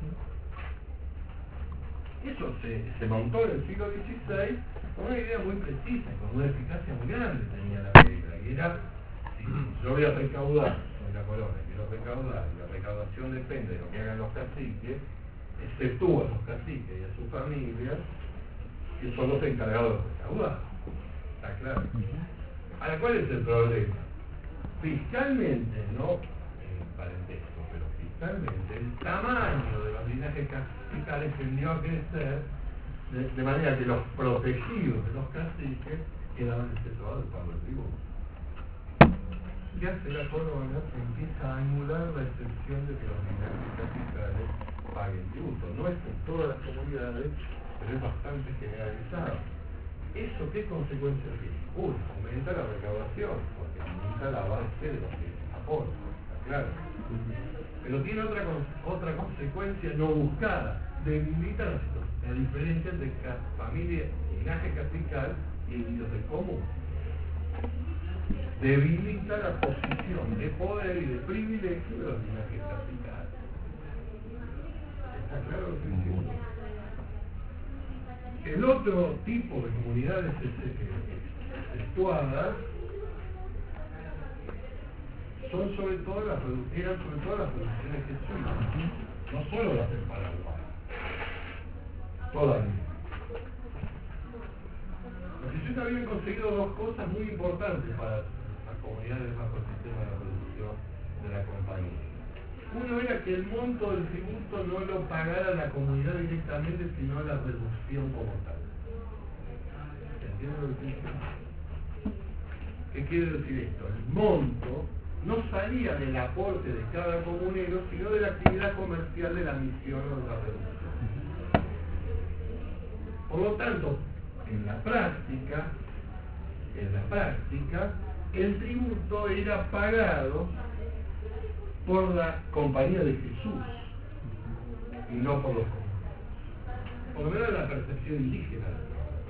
Eso se, se montó en el siglo dieciséis con una idea muy precisa, con una eficacia muy grande tenía la regla, y era, si yo voy a recaudar, soy la corona, quiero recaudar, y la recaudación depende de lo que hagan los caciques, exceptúa a los caciques y a sus familias, que son los encargados de recaudar. ¿Está claro? Ahora, ¿cuál es el problema? Fiscalmente, no en parentesco, pero fiscalmente, el tamaño de los linajes cacicales tendió a crecer de, de manera que los protegidos de los caciques quedaban exceptuados del pago del tributo. ¿Qué hace la corona? Empieza a anular la excepción de que los linajes cacicales paguen tributo. No es en todas las comunidades, pero es bastante generalizado. ¿Eso qué consecuencias tiene? Uno, aumenta la recaudación, porque aumenta la base de los que aportan, ¿está claro? Pero tiene otra, otra consecuencia no buscada: debilita la, la diferencia entre familia, linaje cacical y indios del común. Debilita la posición de poder y de privilegio de los linajes cacicales. ¿Está claro lo que estoy diciendo? El otro tipo de comunidades exceptuadas son sobre todo las, eran sobre todo las producciones jesuitas, no solo las del Paraguay, todas. Los jesuitas habían conseguido dos cosas muy importantes para las comunidades bajo el sistema de la producción de la compañía. Uno era que el monto del tributo no lo pagara la comunidad directamente, sino la reducción como tal. ¿Se entiende lo que estoy diciendo? ¿Qué quiere decir esto? El monto no salía del aporte de cada comunero, sino de la actividad comercial de la misión o de la reducción. Por lo tanto, en la práctica, en la práctica, el tributo era pagado por la Compañía de Jesús y no por los comuneros. por lo menos la percepción indígena del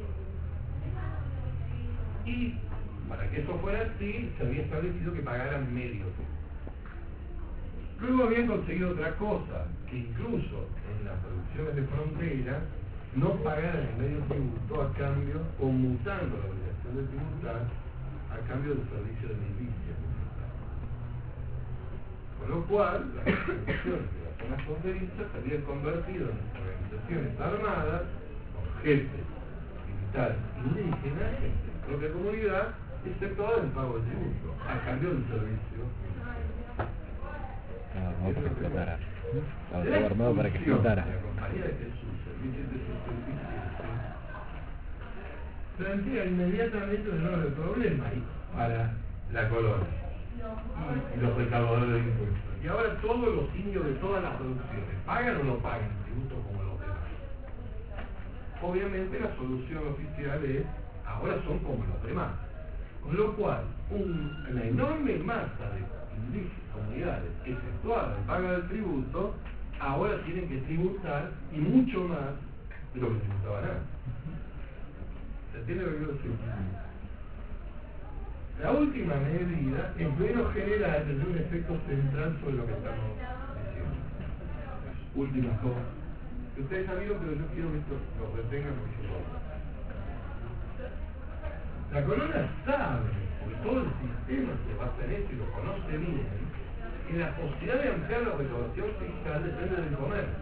trabajo. Y para que eso fuera así, se había establecido que pagaran medio tributo. Luego habían conseguido otra cosa, que incluso en las producciones de frontera no pagaran el medio tributo a cambio, conmutando la obligación de tributar a cambio del servicio de milicia. Con lo cual, las organizaciones de las zonas fronterizas se habían convertido en organizaciones armadas con jefes militares indígenas en su propia comunidad, exceptuado el pago de tributo, a cambio del servicio militar. Ah, vamos para que explotara. Estaba La todo armado para que expulsión explotara. de la Compañía de Jesús en mil setecientos setenta y siete plantea inmediatamente un enorme problema para la colonia y los recaudadores de impuestos. Y ahora todos los indios de todas las producciones, ¿pagan o no pagan tributo como los demás? Obviamente la solución oficial es, ahora son como los demás. Con lo cual, un, una enorme masa de indígenas, comunidades, exceptuadas en paga del tributo, ahora tienen que tributar y mucho más de lo que tributaban antes. ¿Se entiende lo que quiero decir? La última medida, en pleno general, tendrá un efecto central sobre lo que estamos diciendo. Últimas cosas. Que ustedes sabieron, pero yo quiero que esto lo retengan porque es importante. La corona sabe, porque todo el sistema se basa en eso y lo conoce bien, que la posibilidad de ampliar la recaudación fiscal depende del comercio.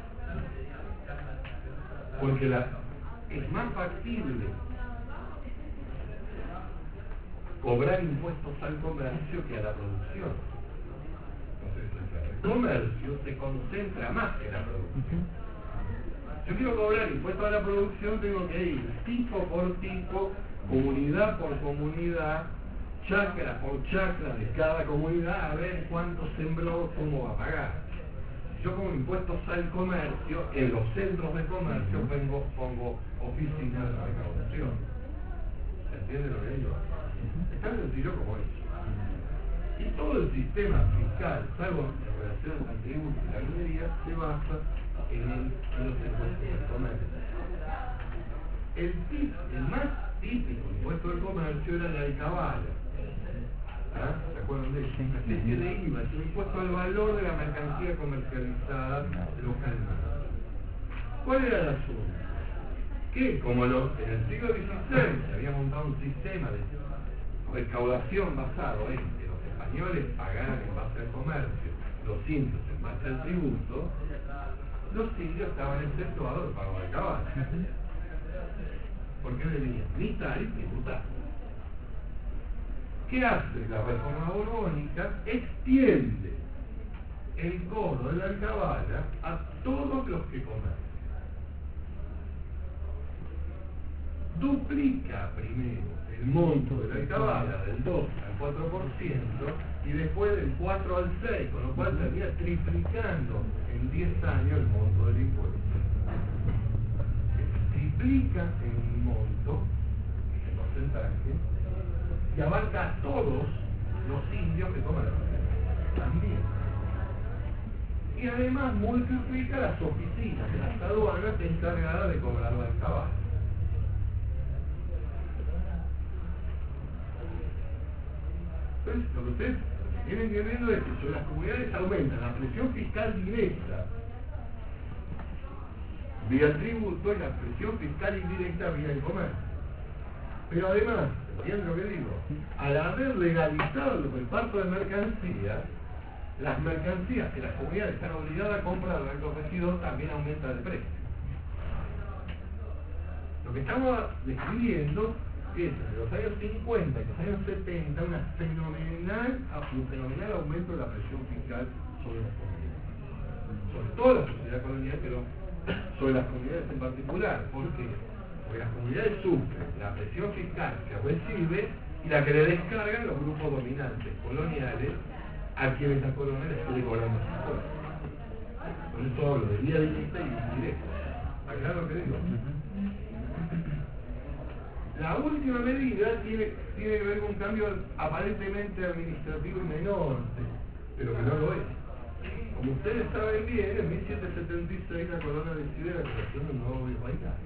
Porque la, es más factible cobrar impuestos al comercio que a la producción. Entonces, el comercio se concentra más que la producción. Yo quiero cobrar impuestos a la producción, tengo que ir tipo por tipo, comunidad por comunidad, chacra por chacra de cada comunidad, a ver cuánto sembró, cómo va a pagar. Si yo pongo impuestos al comercio, en los centros de comercio pongo, pongo oficinas de recaudación. ¿Se entiende lo que digo? Es tan sencillo como eso. Y todo el sistema fiscal, salvo en relación al tributo y la minería, se basa en, el, en los impuestos del comercio. El, tip, el más típico impuesto del comercio era la alcabala. ¿Ah? ¿Se acuerdan de eso? Una especie de I V A, es un impuesto al valor de la mercancía comercializada localmente. ¿Cuál era el asunto? Que como lo, en el siglo dieciséis se había montado un sistema de recaudación basado en que los españoles pagaran en base al comercio, los indios en base al tributo, los indios estaban exceptuados del pago de alcabala. Porque debían limitar y tributar. ¿Qué hace la reforma borbónica? Extiende el cobro de la alcabala a todos los que comercian. Duplica primero el monto de la alcabala del dos al cuatro por ciento y después del cuatro al seis, con lo cual termina triplicando en diez años el monto del impuesto. Triplica el monto, el porcentaje, y abarca a todos los indios que comercian también. Y además multiplica las oficinas de las aduanas encargadas de cobrar la alcabala. Entonces, lo que ustedes vienen viendo es que sobre las comunidades aumenta la presión fiscal directa vía el tributo y la presión fiscal indirecta vía el comercio. Pero además, ¿entienden lo que digo? Al haber legalizado el reparto de mercancías, las mercancías que las comunidades están obligadas a comprar al ofrecido también aumenta el precio. Lo que estamos describiendo es entre los años cincuenta y los años setenta una fenomenal, un fenomenal aumento de la presión fiscal sobre las comunidades. Sobre toda la sociedad colonial, pero sobre las comunidades en particular. ¿Por qué? Porque las comunidades sufren la presión fiscal que recibe y la que le descargan los grupos dominantes coloniales a quienes la colonia les quiere cobrar más impuestos. Por eso hablo de vía directa y indirecta. ¿Está claro lo que digo? La última medida tiene, tiene que ver con un cambio aparentemente administrativo y menor, pero que no lo es. Como ustedes saben bien, en mil setecientos setenta y seis la corona decide la creación de un nuevo virreinato.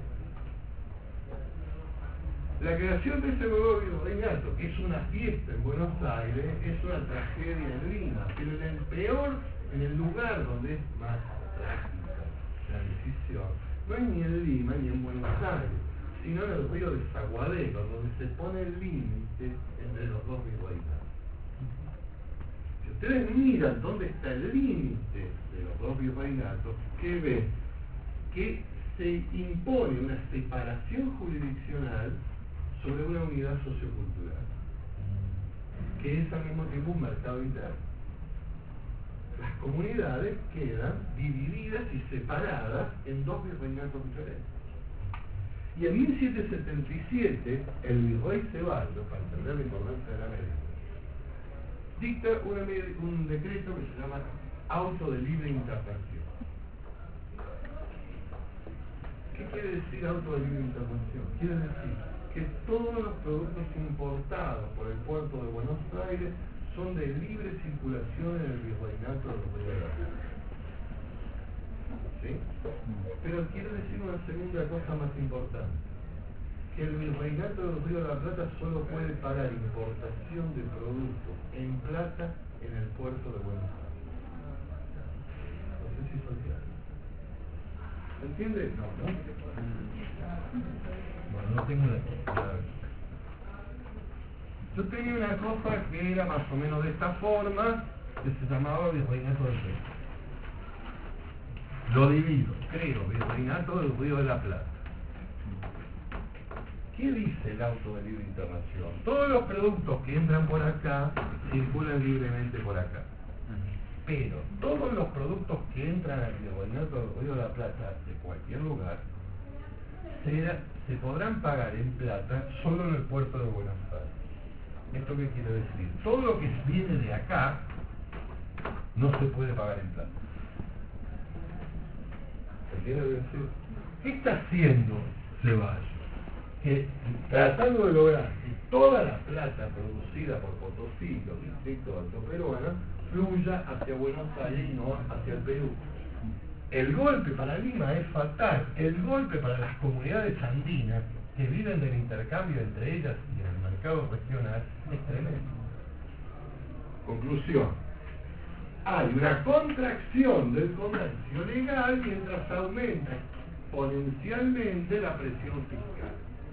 La creación de ese nuevo virreinato, que es una fiesta en Buenos Aires, es una tragedia en Lima, pero en el peor, en el lugar donde es más trágica la decisión, no es ni en Lima ni en Buenos Aires, sino en el río de Zaguadero, donde se pone el límite entre los dos virreinatos. Si ustedes miran dónde está el límite de los dos virreinatos, ¿qué ven? Que se impone una separación jurisdiccional sobre una unidad sociocultural, que es al mismo tiempo un mercado interno. Las comunidades quedan divididas y separadas en dos virreinatos diferentes. Y en mil setecientos setenta y siete, el virrey Ceballos, para entender la importancia de la medida, dicta una, un decreto que se llama Auto de Libre Internación. ¿Qué quiere decir auto de libre internación? Quiere decir que todos los productos importados por el puerto de Buenos Aires son de libre circulación en el virreinato de Río de la Plata. ¿Sí? Pero quiere decir una segunda cosa más importante, que el virreinato del Río de la Plata solo puede pagar importación de productos en plata en el puerto de Buenos Aires. No sé si soy claro. ¿Entiende? No, ¿no? Bueno, no tengo una cosa. Yo tenía una cosa que era más o menos de esta forma, que se llamaba Virreinato del Río. Lo divido, creo, Virreinato del Río de la Plata. ¿Qué dice el auto de libre internación? Todos los productos que entran por acá circulan libremente por acá. Pero todos los productos que entran al virreinato del Río de la Plata, de cualquier lugar, se, se podrán pagar en plata solo en el puerto de Buenos Aires. ¿Esto qué quiere decir? Todo lo que viene de acá no se puede pagar en plata. ¿Se quiere decir? ¿Qué está haciendo Ceballos? Que tratando de lograr que toda la plata producida por Potosí, los distritos altoperuanos, fluya hacia Buenos Aires y no hacia el Perú. El golpe para Lima es fatal. El golpe para las comunidades andinas que viven del intercambio entre ellas y en el mercado regional es tremendo. Conclusión. Hay una contracción del comercio legal mientras aumenta exponencialmente la presión fiscal.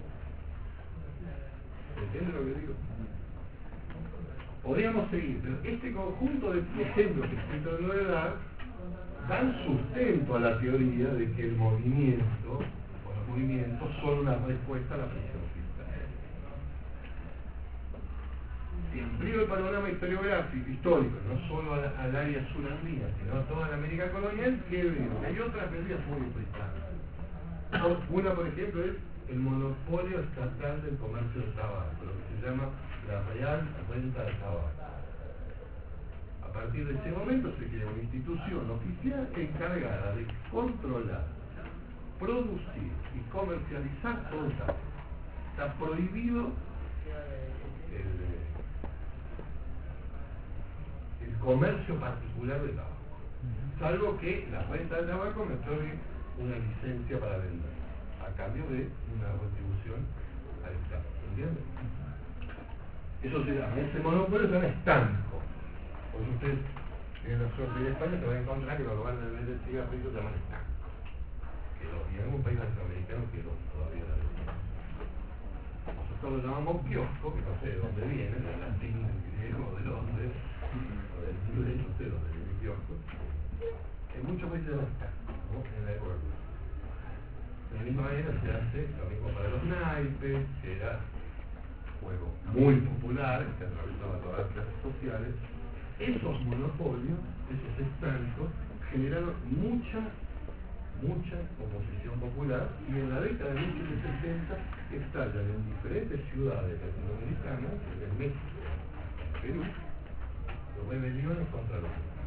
¿Entiende lo que digo? Podríamos seguir, pero este conjunto de ejemplos que estoy tratando de dar dan sustento a la teoría de que el movimiento o los movimientos son una respuesta a la presión fiscal. Si amplío el panorama historiográfico, histórico, no solo al, al área surandina, sino a toda la América colonial, ¿qué veo? Hay otras medidas muy importantes. Una, por ejemplo, es el monopolio estatal del comercio de tabaco, lo que se llama la Real Renta de Tabaco. A partir de ese momento se crea una institución oficial encargada de controlar, producir y comercializar todo el tabaco. Está prohibido el, el comercio particular de tabaco, salvo que la renta de tabaco me otorgue una licencia para vender, a cambio de una retribución al Estado. ¿Entienden? Eso se llama, ese monopolio se llama estanco. Por eso ustedes tienen la suerte de España, te van a encontrar que los lugares de vender cigarrillos se llaman estanco. Que lo, y en algún país latinoamericano que lo, todavía la decimos. Nosotros lo llamamos kiosco, que no sé de dónde viene, del latín, del griego, de Londres, o del inglés, no sé de dónde viene el kiosco. En muchos países se llama estanco, ¿no? En la época. De la misma manera se hace lo mismo para los naipes, que era juego muy popular, que atravesaba todas las clases sociales. Esos monopolios, esos estancos, generaron mucha, mucha oposición popular y en la década de mil setecientos setenta estallan en diferentes ciudades latinoamericanas, en México, en Perú, rebeliones contra los demás.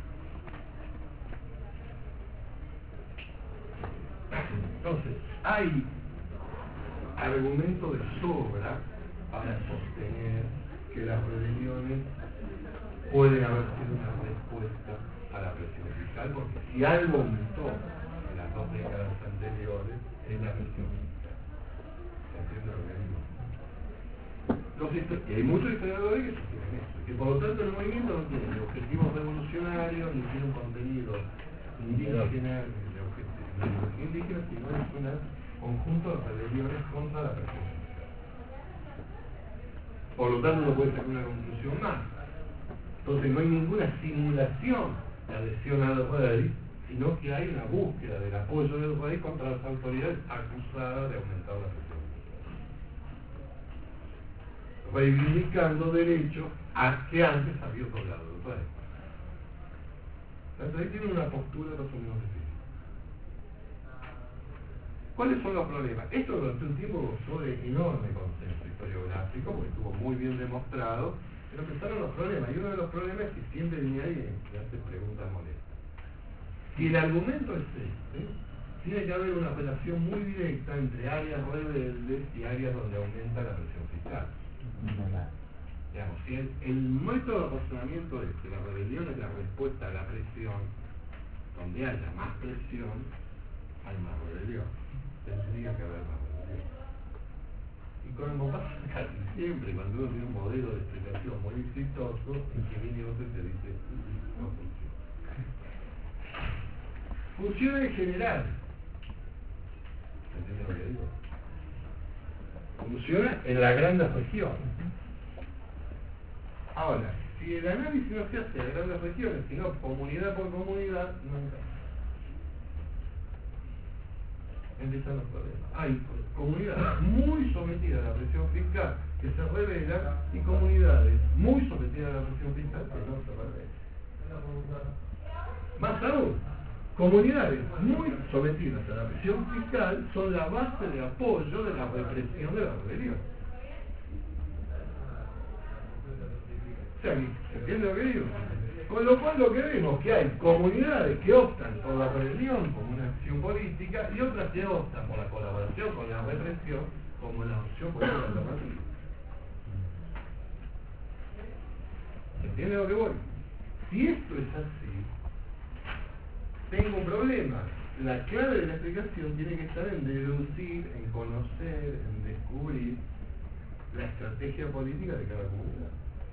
Entonces, hay argumento de sobra para sostener que las rebeliones pueden haber sido una respuesta a a la presión fiscal, porque si algo aumentó en las dos décadas anteriores es la presión fiscal. ¿Se entiende lo que digo? Los histo- y hay muchos historiadores que sostienen eso, que por lo tanto el movimiento no tiene ni objetivos revolucionarios, ni tiene un contenido indígena, de objetivos de ideología indígena, sino es un conjunto de rebeliones contra la presión fiscal. Por lo tanto no puede ser una conclusión más. Entonces no hay ninguna simulación de adhesión al rey, sino que hay una búsqueda del apoyo del rey contra las autoridades acusadas de aumentar la presión fiscal, reivindicando derechos a que antes había otorgado el rey. El rey tiene una postura más o menos difícil. ¿Cuáles son los problemas? Esto durante un tiempo gozó de enorme consenso historiográfico, porque estuvo muy bien demostrado, pero empezaron los problemas, y uno de los problemas es que siempre viene alguien que hace preguntas molestas. Si el argumento es este, tiene que haber una relación muy directa entre áreas rebeldes y áreas donde aumenta la presión fiscal. Digamos, si el, el método de razonamiento es que la rebelión es la respuesta a la presión, donde haya más presión, hay más rebelión. Tendría que haber más rebelión. Y como pasa casi siempre, cuando uno tiene un modelo de explicación muy exitoso, en que viene otro y te dice, no funciona. Funciona en general. ¿Entiendes lo que digo? Funciona en las grandes regiones. Ahora, si el análisis no se hace en grandes regiones, sino comunidad por comunidad, nunca. Empiezan los problemas. Hay comunidades muy sometidas a la presión fiscal que se rebelan y comunidades muy sometidas a la presión fiscal que no se rebelan. Más aún, comunidades muy sometidas a la presión fiscal son la base de apoyo de la represión de la rebelión. O sea, ¿se entiende lo que digo? Con lo cual lo que vemos es que hay comunidades que optan por la rebelión como una acción política y otras que optan por la colaboración con la represión como una opción política alternativa. ¿Se entiende lo que voy? Si esto es así, tengo un problema. La clave de la explicación tiene que estar en deducir, en conocer, en descubrir la estrategia política de cada comunidad.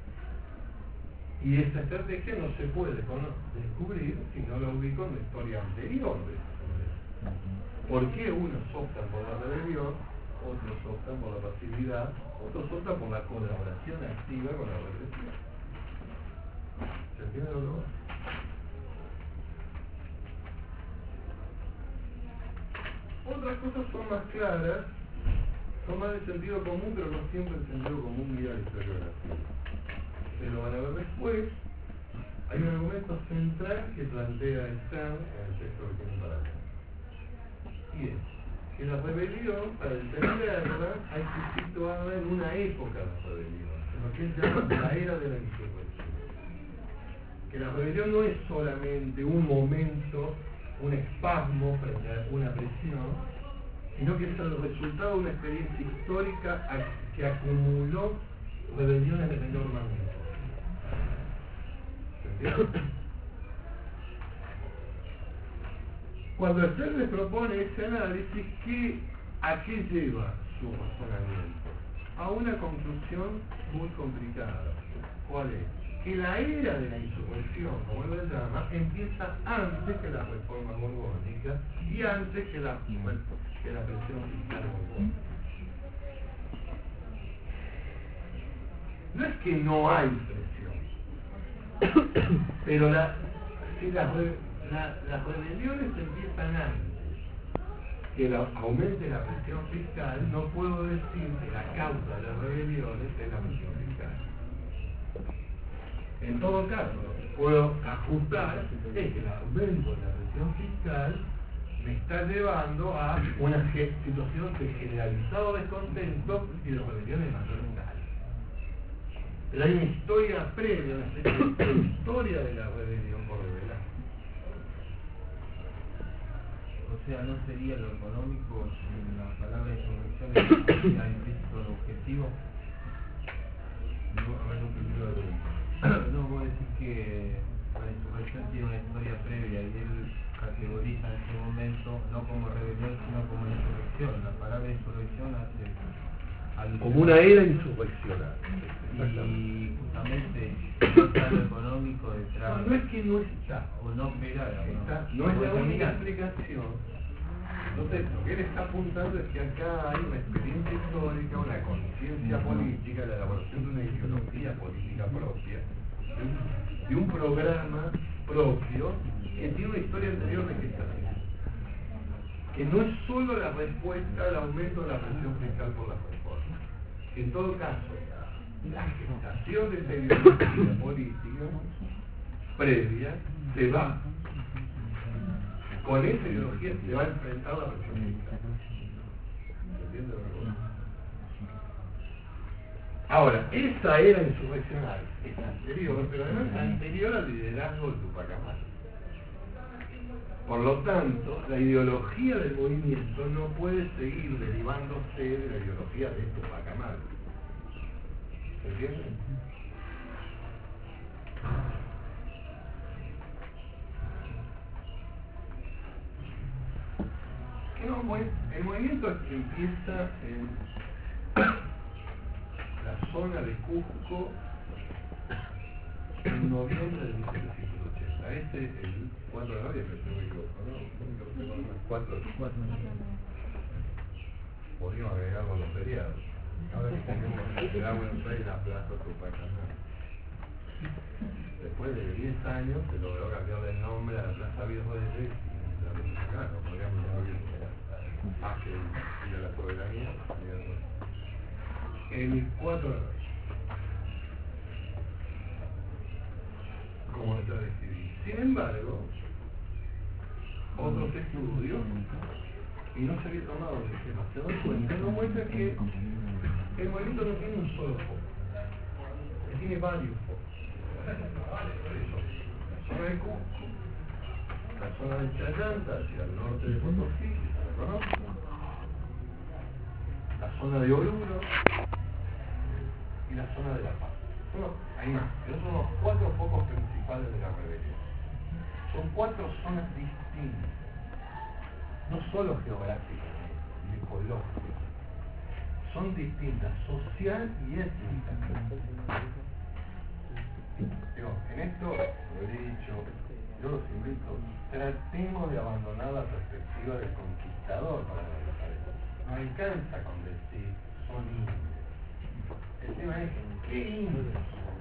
Y esa estrategia no se puede descubrir si no lo ubico en la historia anterior de esa comunidad. ¿Por qué unos optan por la rebelión, otros optan por la pasividad, otros optan por la colaboración activa con la represión? ¿Se entiende lo que va? Otras cosas son más claras, son más de sentido común, pero no siempre el sentido común guía la historiografía. Se lo van a ver después. Hay un argumento central que plantea Stern en el texto que tienen para acá. Y es que la rebelión, para entenderla, hay que situarla en una época de la rebelión, en lo que él llama la era de la insurrección. Que la rebelión no es solamente un momento, un espasmo frente a una presión, sino que es el resultado de una experiencia histórica que acumuló rebeliones de menor magnitud. Cuando Stern les propone ese análisis, ¿qué, ¿a qué lleva su razonamiento? A una conclusión muy complicada. ¿Cuál es? Que la era de la insurrección, como él lo llama, empieza antes que la reforma borbónica y antes que la, que la presión fiscal borbónica. No es que no hay presión, pero la, si las, la, las rebeliones empiezan antes que la, aumente la presión fiscal, no puedo decir que la causa de las rebeliones es la presión fiscal. En todo caso, lo que puedo ajustar es que el aumento de la presión fiscal me está llevando a una situación de generalizado descontento y de rebeliones mayoritarias. Pero hay una historia previa, una especie de historia de la rebelión por revelar. O sea, ¿no sería lo económico en la palabra insurrección ya implícito el objetivo? No, a ver, no primero la pregunta. No, voy a decir que la insurrección insurrección tiene una historia previa y él categoriza en ese momento no como rebelión sino como insurrección. La palabra insurrección hace alusión Como una era insurreccional. y justamente no está lo económico detrás. No, no es que no está, O no opera, está no es la única explicación. Entonces, lo que él está apuntando es que acá hay una experiencia histórica, una conciencia política, la elaboración de una ideología política propia, de un, de un programa propio que tiene una historia anterior de que está haciendo. Que no es solo la respuesta al aumento de la presión fiscal por las reformas, que en todo caso, la gestación de esa ideología política previa se va. Con esa ideología se va a enfrentar la presión fiscal. ¿Entiendes? Ahora, esa era insurreccional, es anterior, pero además es anterior al liderazgo de Tupac Amaru. Por lo tanto, la ideología del movimiento no puede seguir derivándose de la ideología de Tupac Amaru. ¿Se entiende? No, pues, el movimiento empieza en la zona de Cusco en noviembre de mil setecientos ochenta. Este es el cuatro de noviembre, si no me equivoco, ¿no? cuatro Podríamos agregar con los feriados. Ahora que tenemos en la ciudad de Buenos Aires la plaza Tupac Amaru. Después de diez años se logró cambiarle el nombre a la Plaza Virreyes y la Plaza no podríamos llamarlo hace el día de la soberanía, el cuatro de noviembre. Como está decidido. Sin embargo, otros estudios, y no se había tomado demasiado cuenta, nos muestra que el movimiento no tiene un solo foco, tiene varios focos. La zona de Cusco, la zona de Chayanta hacia el norte de Potosí, ¿no? La zona de Oruro y la zona de La Paz. Bueno, hay más, pero son los cuatro focos principales de la rebelión. Son cuatro zonas distintas, no solo geográficamente ni ecológicas, son distintas social y étnicamente. Digo, en esto lo he dicho, yo los invito, tratemos de abandonar la perspectiva del conquistador para analizar esto. No alcanza con decir son indios. El tema es ¿qué indios son?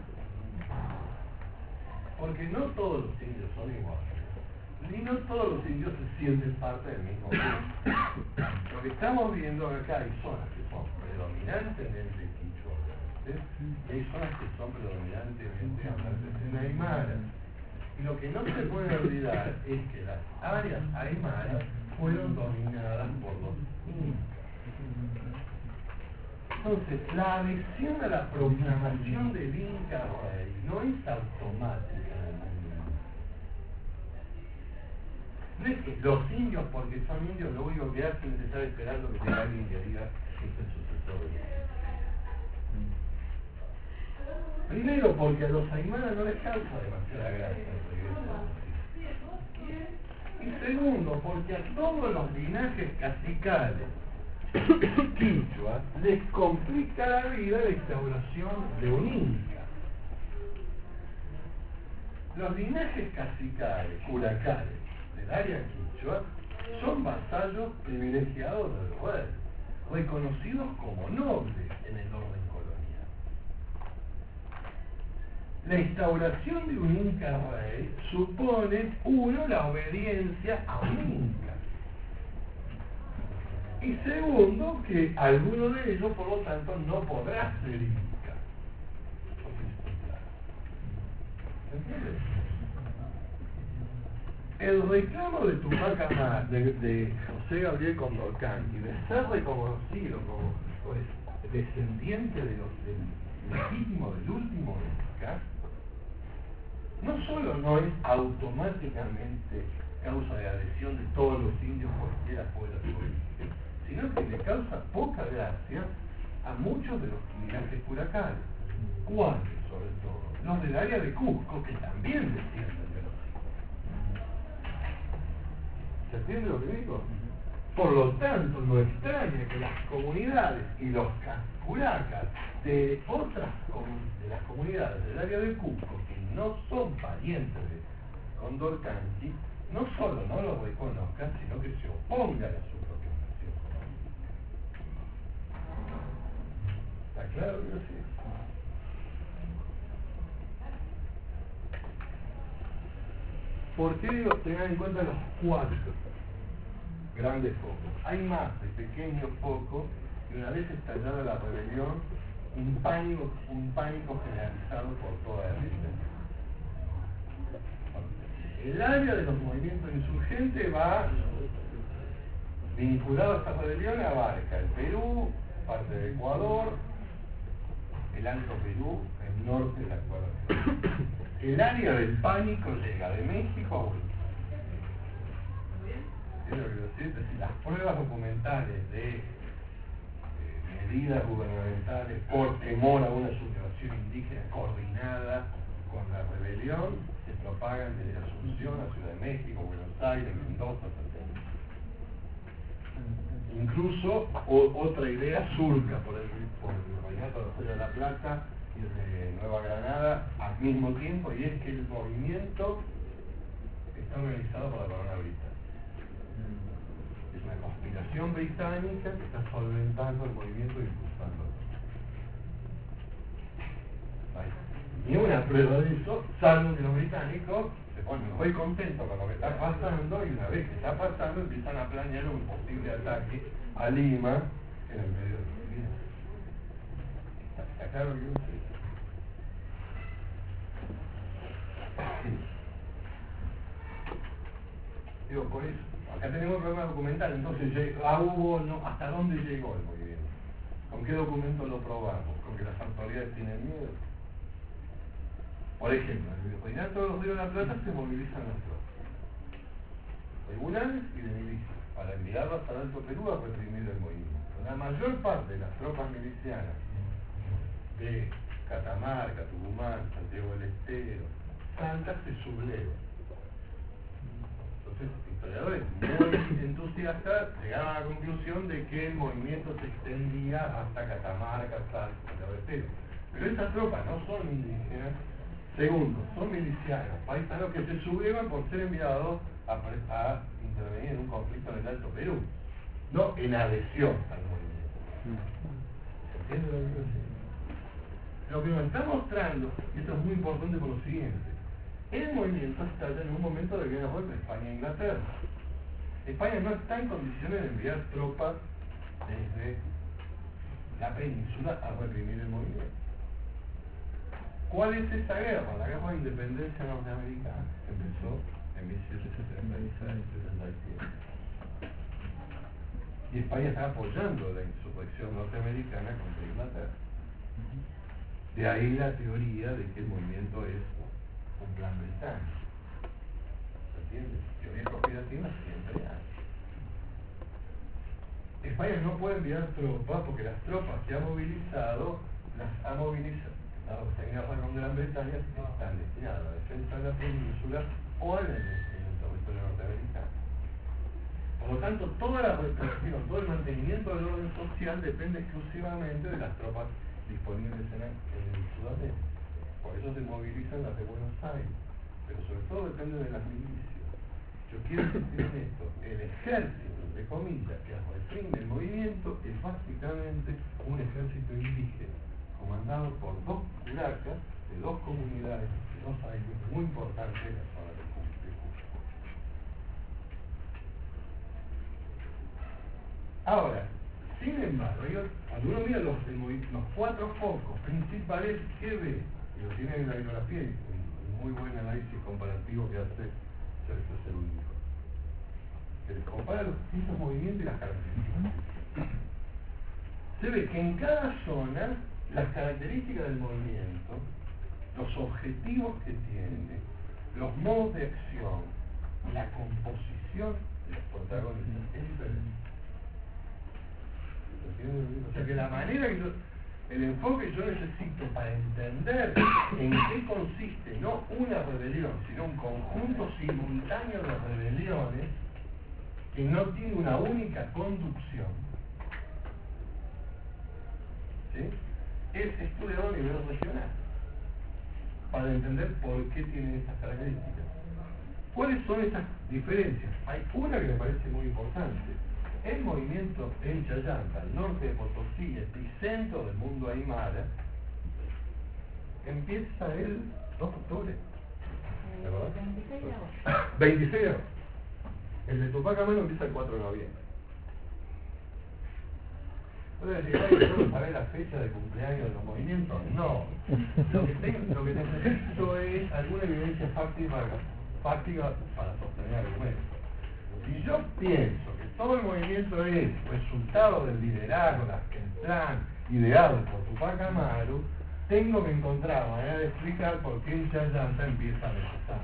Porque no todos los indios son iguales. Ni no todos los indios se sienten parte del mismo grupo. Lo que estamos viendo acá hay zonas que son predominantemente quichua, y hay zonas que son predominantemente hablantes en aymara. Y lo que no se puede olvidar es que las áreas aymaras fueron dominadas por los incas. Entonces, la adhesión a la proclamación del Inca Rey no es automática en el mundo. No es que los indios, porque son indios, lo único que hacen es estar esperando que tenga alguien que diga que es el sucesor de ellos. Primero, porque a los aymaras no les causa demasiada gracia el regreso. Y segundo, porque a todos los linajes cacicales quichua les complica la vida la instauración de un inca. Los linajes cacicales, curacales del área quichua son vasallos privilegiados del rey, reconocidos como nobles en el orden colonial. La instauración de un inca rey supone, uno, la obediencia a un inca. Y segundo, que alguno de ellos, por lo tanto, no podrá ser inca. ¿Entiendes? El reclamo de Tupac Amaru, de, de José Gabriel Condorcán, y de ser reconocido como pues, descendiente de los del legítimo del último inca, no solo no es automáticamente causa de adhesión de todos los indios cualquiera fuera su origen, sino que le causa poca gracia a muchos de los linajes curacales. ¿Cuáles, sobre todo? Los del área de Cusco, que también descienden de los indios. ¿Se entiende lo que digo? Por lo tanto, no extraña que las comunidades y los casculacas de otras comu- de las comunidades del área de Cusco, que no son parientes de Condorcanqui, no solo no lo reconozcan, sino que se opongan a su propia nación. ¿Está claro que sí? ¿Por qué digo tengan en cuenta los cuatro grandes focos? Hay más de pequeños focos, y una vez estallada la rebelión, un pánico, un pánico generalizado por toda la isla. El área de los movimientos insurgentes va vinculado a esta rebelión, abarca el Perú, parte de Ecuador, el Alto Perú, el norte de la actual Argentina. El área del pánico llega de México a Bolivia. Es lo que quiero decir, es decir, las pruebas documentales de eh, medidas gubernamentales por temor a una sublevación indígena coordinada con la rebelión se propagan desde Asunción a Ciudad de México, Buenos Aires, Mendoza, etcétera. Incluso o, otra idea surca por el, por el Virreinato de Río de la Plata y de Nueva Granada al mismo tiempo, y es que el movimiento está organizado por la corona británica. Es una conspiración británica que está solventando el movimiento y impulsándolo. Ni una prueba de eso, salvo que los británicos se ponen muy contentos con lo que está pasando, y una vez que está pasando empiezan a planear un posible ataque a Lima en el medio de los días. ¿Está, está claro que yo sé? Digo, por eso, acá tenemos problemas documentales, entonces, ah, hubo, no, ¿hasta dónde llegó el movimiento? ¿Con qué documento lo probamos? ¿Con que las autoridades tienen miedo? Por ejemplo, en el Virreinato de los Ríos de la Plata se movilizan las tropas regulares y de milicia para enviarlas al Alto Perú a reprimir el movimiento. La mayor parte de las tropas milicianas de Catamarca, Tucumán, Santiago del Estero, Salta se sublevan. Entonces, historiadores muy entusiastas llegaron a la conclusión de que el movimiento se extendía hasta Catamarca, Salta, Santiago del Estero. Pero esas tropas no son indígenas. Segundo, son milicianos, paisanos que se sublevan por ser enviados a, a intervenir en un conflicto en el Alto Perú, no en adhesión al movimiento. ¿Se entiende lo que quiero decir? Lo que nos está mostrando, y esto es muy importante por lo siguiente, el movimiento está en un momento de guerra entre España e Inglaterra. España no está en condiciones de enviar tropas desde la península a reprimir el movimiento. ¿Cuál es esa guerra? La guerra de independencia norteamericana empezó en mil setecientos setenta y seis setenta y siete. Y España está apoyando la insurrección norteamericana contra Inglaterra. De ahí la teoría de que el movimiento es un plan británico. ¿Se entiende? Teorías conspirativas siempre hay. España no puede enviar tropas porque las tropas que ha movilizado las ha movilizado. Las guerras con Gran Bretaña están destinadas a la defensa de la península o en el, en el territorio norteamericano. Por lo tanto, toda la represión, todo el mantenimiento del orden social depende exclusivamente de las tropas disponibles en, en el Sudamérica. Por eso se movilizan las de Buenos Aires, pero sobre todo depende de las milicias. Yo quiero decir esto, el ejército, entre comillas, que reprime el movimiento es básicamente un ejército indígena, comandado por dos curacas de dos comunidades de dos años muy importantes en la zona de Cusco. Ahora, sin embargo, yo, cuando uno mira los, los cuatro focos principales, ¿qué ve? Y lo tiene en la bibliografía, y un muy buen análisis comparativo que hace Sergio Cerúnico, que les compara los distintos movimientos y las características. Se ve que en cada zona las características del movimiento, los objetivos que tiene, los modos de acción, la composición de los protagonistas es diferente. O sea que la manera que yo, el enfoque que yo necesito para entender en qué consiste no una rebelión, sino un conjunto simultáneo de rebeliones, que no tiene una única conducción, ¿sí?, es estudiado a nivel regional, para entender por qué tienen estas características. ¿Cuáles son estas diferencias? Hay una que me parece muy importante. El movimiento en Chayanta, al norte de Potosí, epicentro del mundo aymara, empieza el dos de octubre. ¿Verdad? veintiséis de agosto. veintiséis de agosto. El de Tupac Amaru empieza el cuatro de noviembre. Entonces, si ¿no sabés la fecha de cumpleaños de los movimientos? No. Lo que, tengo, lo que necesito es alguna evidencia fáctica, fáctica para sostener argumentos. Si yo pienso que todo el movimiento es resultado del liderazgo, del plan ideado por Tupac Amaru, tengo que encontrar manera de explicar por qué en Chayanta empieza a necesitar.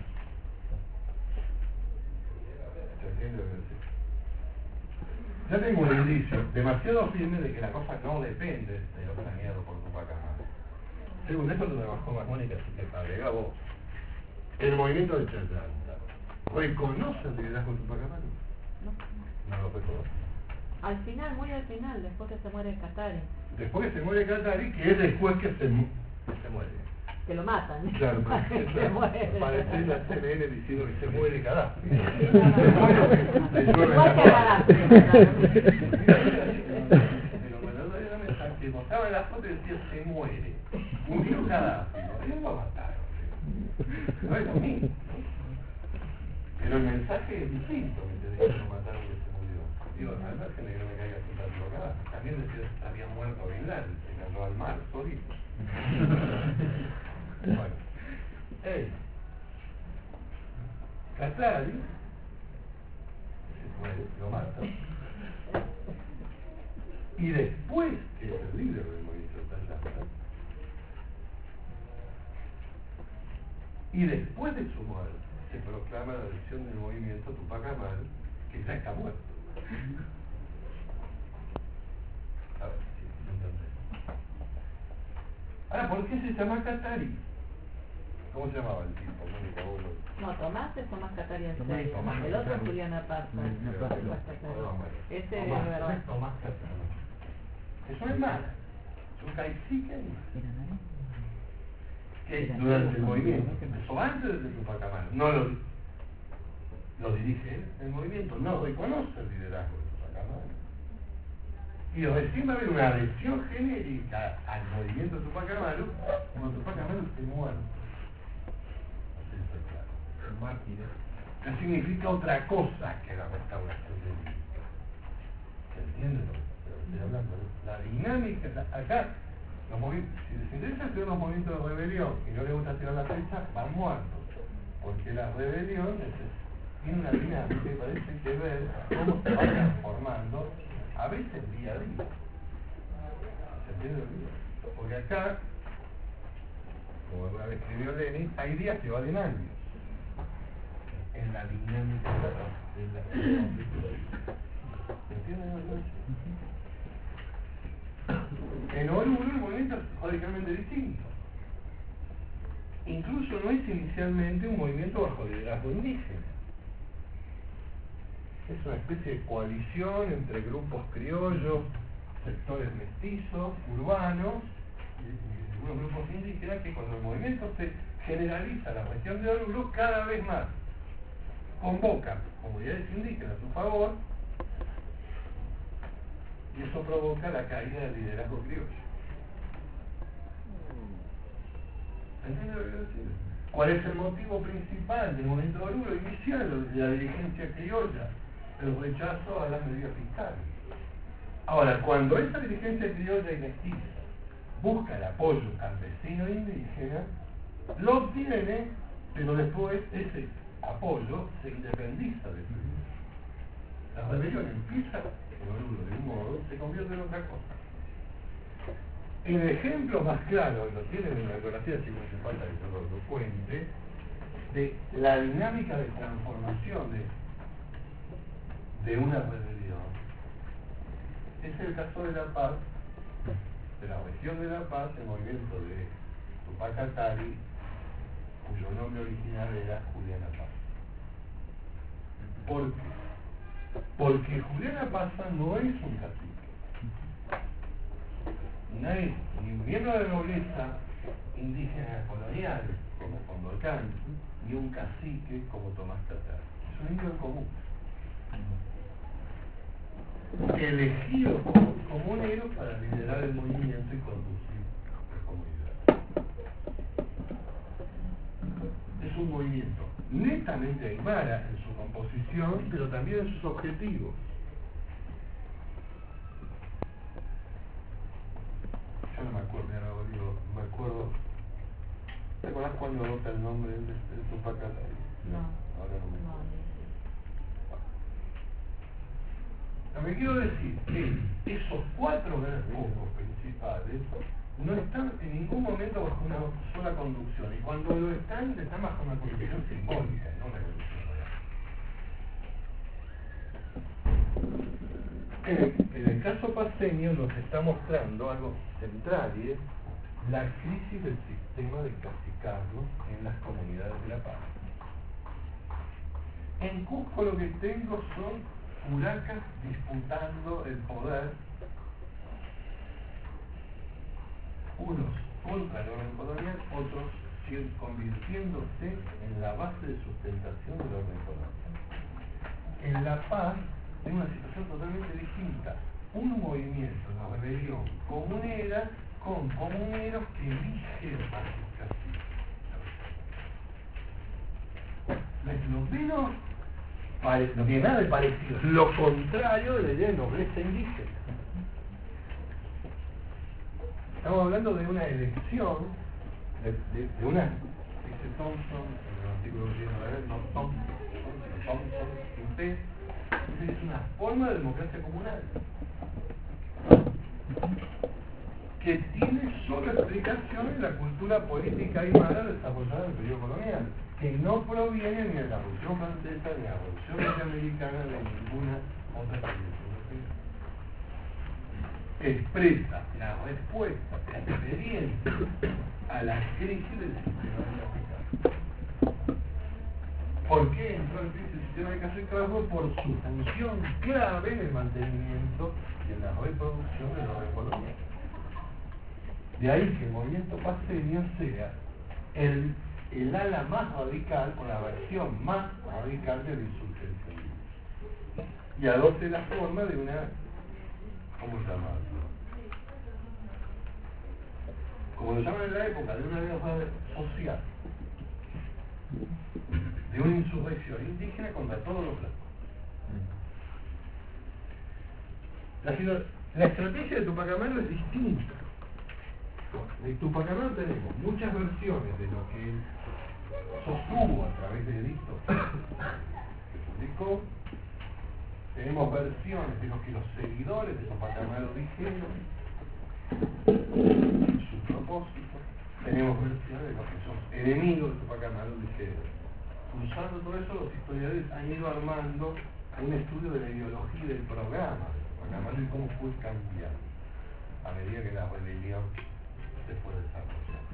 ¿Se entiende lo que decir? Ya tengo un indicio demasiado firme de que la cosa no depende de lo planeado por Tupac Amaru. Según eso lo trabajó más Mónica, así que agrega vos. El movimiento de Chayanta ¿reconoce el liderazgo de Tupac Amaru? No. No lo reconoce. Al final, muy al final, después que se muere Katari, Después que se muere Katari, que es después que se, mu- que se muere. que lo matan. Claro, que parece se muere. parece la C N N diciendo que se muere Gaddafi. Sí, Se no, no, muere no. porque le llueve Igual la que mano. Gaddafi, claro. Pero verdaderamente que mostraba la foto y decía se muere. Murió Gaddafi, no lo mataron. No es lo mismo. Pero el mensaje es distinto, que te dicen que lo mataron que se murió. Digo, al margen de que no me caiga sin tanto Gaddafi, también decía que había muerto Bin Laden, se cayó al mar solito. Bueno, él, Katari, se muere, lo mata. Y después, que es el líder del movimiento de Chayanta, y después de su muerte, se proclama la elección del movimiento Tupac Amaru, que ya está muerto. A ver, si sí, entendés. Ahora, ¿por qué se llama Katari? ¿Cómo se llamaba el tipo? Mónica, vos lo- No, Tomás es Tomás Katari en Tomás, serio. Tomás El otro es Katari. Julián Aparta. No, no, Tomás no, Katari. Perdón, bueno. Ese es Tomás, verdad. Tomás Katari. Es un hermano, es un caicique que durante el movimiento, eso antes de Tupac Amaru, no lo, lo dirige él, el movimiento no reconoce el liderazgo de Tupac Amaru. Y recién va a haber una adhesión genérica al movimiento de Tupac Amaru cuando Tupac Amaru esté muerto. Así está claro. El mártir. Que significa otra cosa que la restauración del mundo. ¿Se entiende lo que estoy hablando? La dinámica, la- acá, los movi- si les interesa hacer los movimientos de rebelión y no les gusta tirar la fecha, van muertos. Porque la rebelión es- tiene una dinámica que parece que ver cómo se va transformando, a veces día a día. ¿Se entiende lo que digo? Porque acá, como alguna vez escribió Lenin, hay días que valen años en la dinámica de la, de la, de la conflictuación. ¿Se entiende lo que digo? En Oruro el movimiento es radicalmente distinto. Incluso no es inicialmente un movimiento bajo liderazgo indígena. Es una especie de coalición entre grupos criollos, sectores mestizos, urbanos, y, y unos grupos indígenas que cuando el movimiento se generaliza en la región de Oruro, cada vez más convocan comunidades indígenas a su favor, y eso provoca la caída del liderazgo criollo. ¿Entiendes lo que quiero decir? ¿Cuál es el motivo principal del movimiento de Oruro inicial de la dirigencia criolla? El rechazo a las medidas fiscales. Ahora, cuando esa dirigencia criolla y mestiza busca el apoyo campesino e indígena, lo obtiene, pero después ese apoyo se independiza de eso. La rebelión empieza en Oruro de un modo, se convierte en otra cosa. El ejemplo más claro, lo tienen en la biografía, si no hace falta que yo lo, lo cuente, de la dinámica de transformación de, de una rebelión, es el caso de La Paz, de la región de La Paz, el movimiento de Tupac Katari, cuyo nombre original era Julián La Paz. ¿Por qué? Porque Juliana Pazza no es un cacique. No es ni un miembro de la nobleza indígena colonial, como Condorcán, ni un cacique como Tomás Tatá. Es un indio común. Elegido como comunero para liderar el movimiento y conducir la comunidad. Es un movimiento netamente aymara en su composición, pero también en sus objetivos. Yo no me acuerdo, ya no, digo, no me acuerdo. ¿Te acordás cuando adopta el nombre de, de Tupac Amaru? No. Ahora no me No, acuerdo. ni- Lo que quiero decir es que esos cuatro grandes focos principales no están en ningún momento bajo una sola conducción, y cuando lo están, están bajo una conducción simbólica, no una conducción real. En el, en el caso paceño nos está mostrando algo central, y es la crisis del sistema de cacicazgo en las comunidades de La Paz. En Cusco lo que tengo son curacas disputando el poder, unos contra el orden colonial, otros convirtiéndose en la base de sustentación del orden colonial. En La Paz hay una situación totalmente distinta, un movimiento, una rebelión comunera con comuneros que eligen a sus caciques. Lo menos Pare, no tiene nada de parecido, es lo contrario de la idea de nobleza indígena. Estamos hablando de una elección, de, de, de una, dice Thompson, en el artículo que tiene la red, no Thompson, Thompson, sin P, es una forma de democracia comunal que tiene solo explicación en la cultura política aymara desarrollada en el periodo colonial, que no proviene ni de la Revolución Francesa ni de la Revolución Norteamericana ni de ninguna otra experiencia. Expresa la respuesta experiente a la crisis del sistema de cacicazgo. ¿Por qué entró en crisis el sistema de cacicazgo? Por su función clave en el mantenimiento y en la reproducción del orden colonial. De ahí que el movimiento paceño sea el, el ala más radical o la versión más radical de la insurgencia indígena. Y adopte la forma de una, ¿cómo llamarlo? Como lo llaman en la época, de una guerra social, de una insurrección indígena contra todos los blancos. La, la estrategia de Tupac Amaru es distinta. De Tupac Amaru tenemos muchas versiones de lo que él sostuvo a través de edictos que publicó. Tenemos versiones de lo que los seguidores de Tupac Amaru dijeron, su propósito. Tenemos versiones de lo que son enemigos de Tupac Amaru dijeron. Cruzando todo eso, los historiadores han ido armando un estudio de la ideología del programa de Tupac Amaru y cómo fue cambiando a medida que la rebelión se fue desarrollando.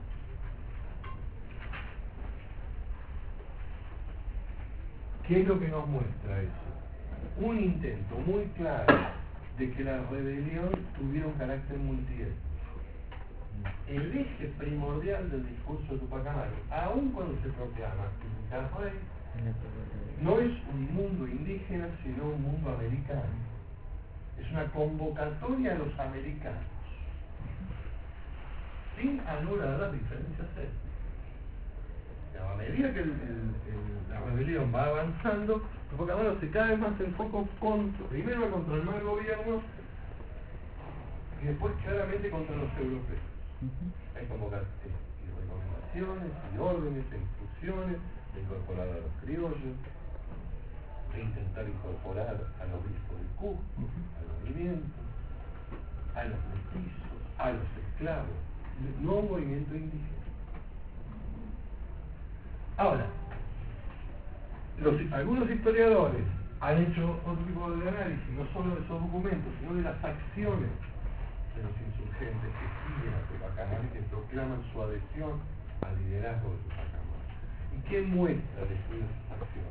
¿Qué es lo que nos muestra eso? Un intento muy claro de que la rebelión tuviera un carácter multiétnico. El eje primordial del discurso de Tupac Amaru, aun cuando se proclama rey, no es un mundo indígena, sino un mundo americano. Es una convocatoria a los americanos, sin anular las diferencias étnicas. A medida que el, el, el, la rebelión va avanzando, Tupac Amaru se cae más el foco contra, primero contra el mal gobierno y después claramente contra los europeos. Hay convocatorias y recomendaciones y órdenes e instrucciones de incorporar a los criollos, de intentar incorporar a los obispos de Cusco, al movimiento, a los mestizos, a los esclavos, no un movimiento indígena. Ahora, los, algunos historiadores han hecho otro tipo de análisis, no solo de esos documentos, sino de las acciones de los insurgentes que siguen a Tupac Amaru y que proclaman su adhesión al liderazgo de Tupac Amaru. ¿Y qué muestra de esas acciones?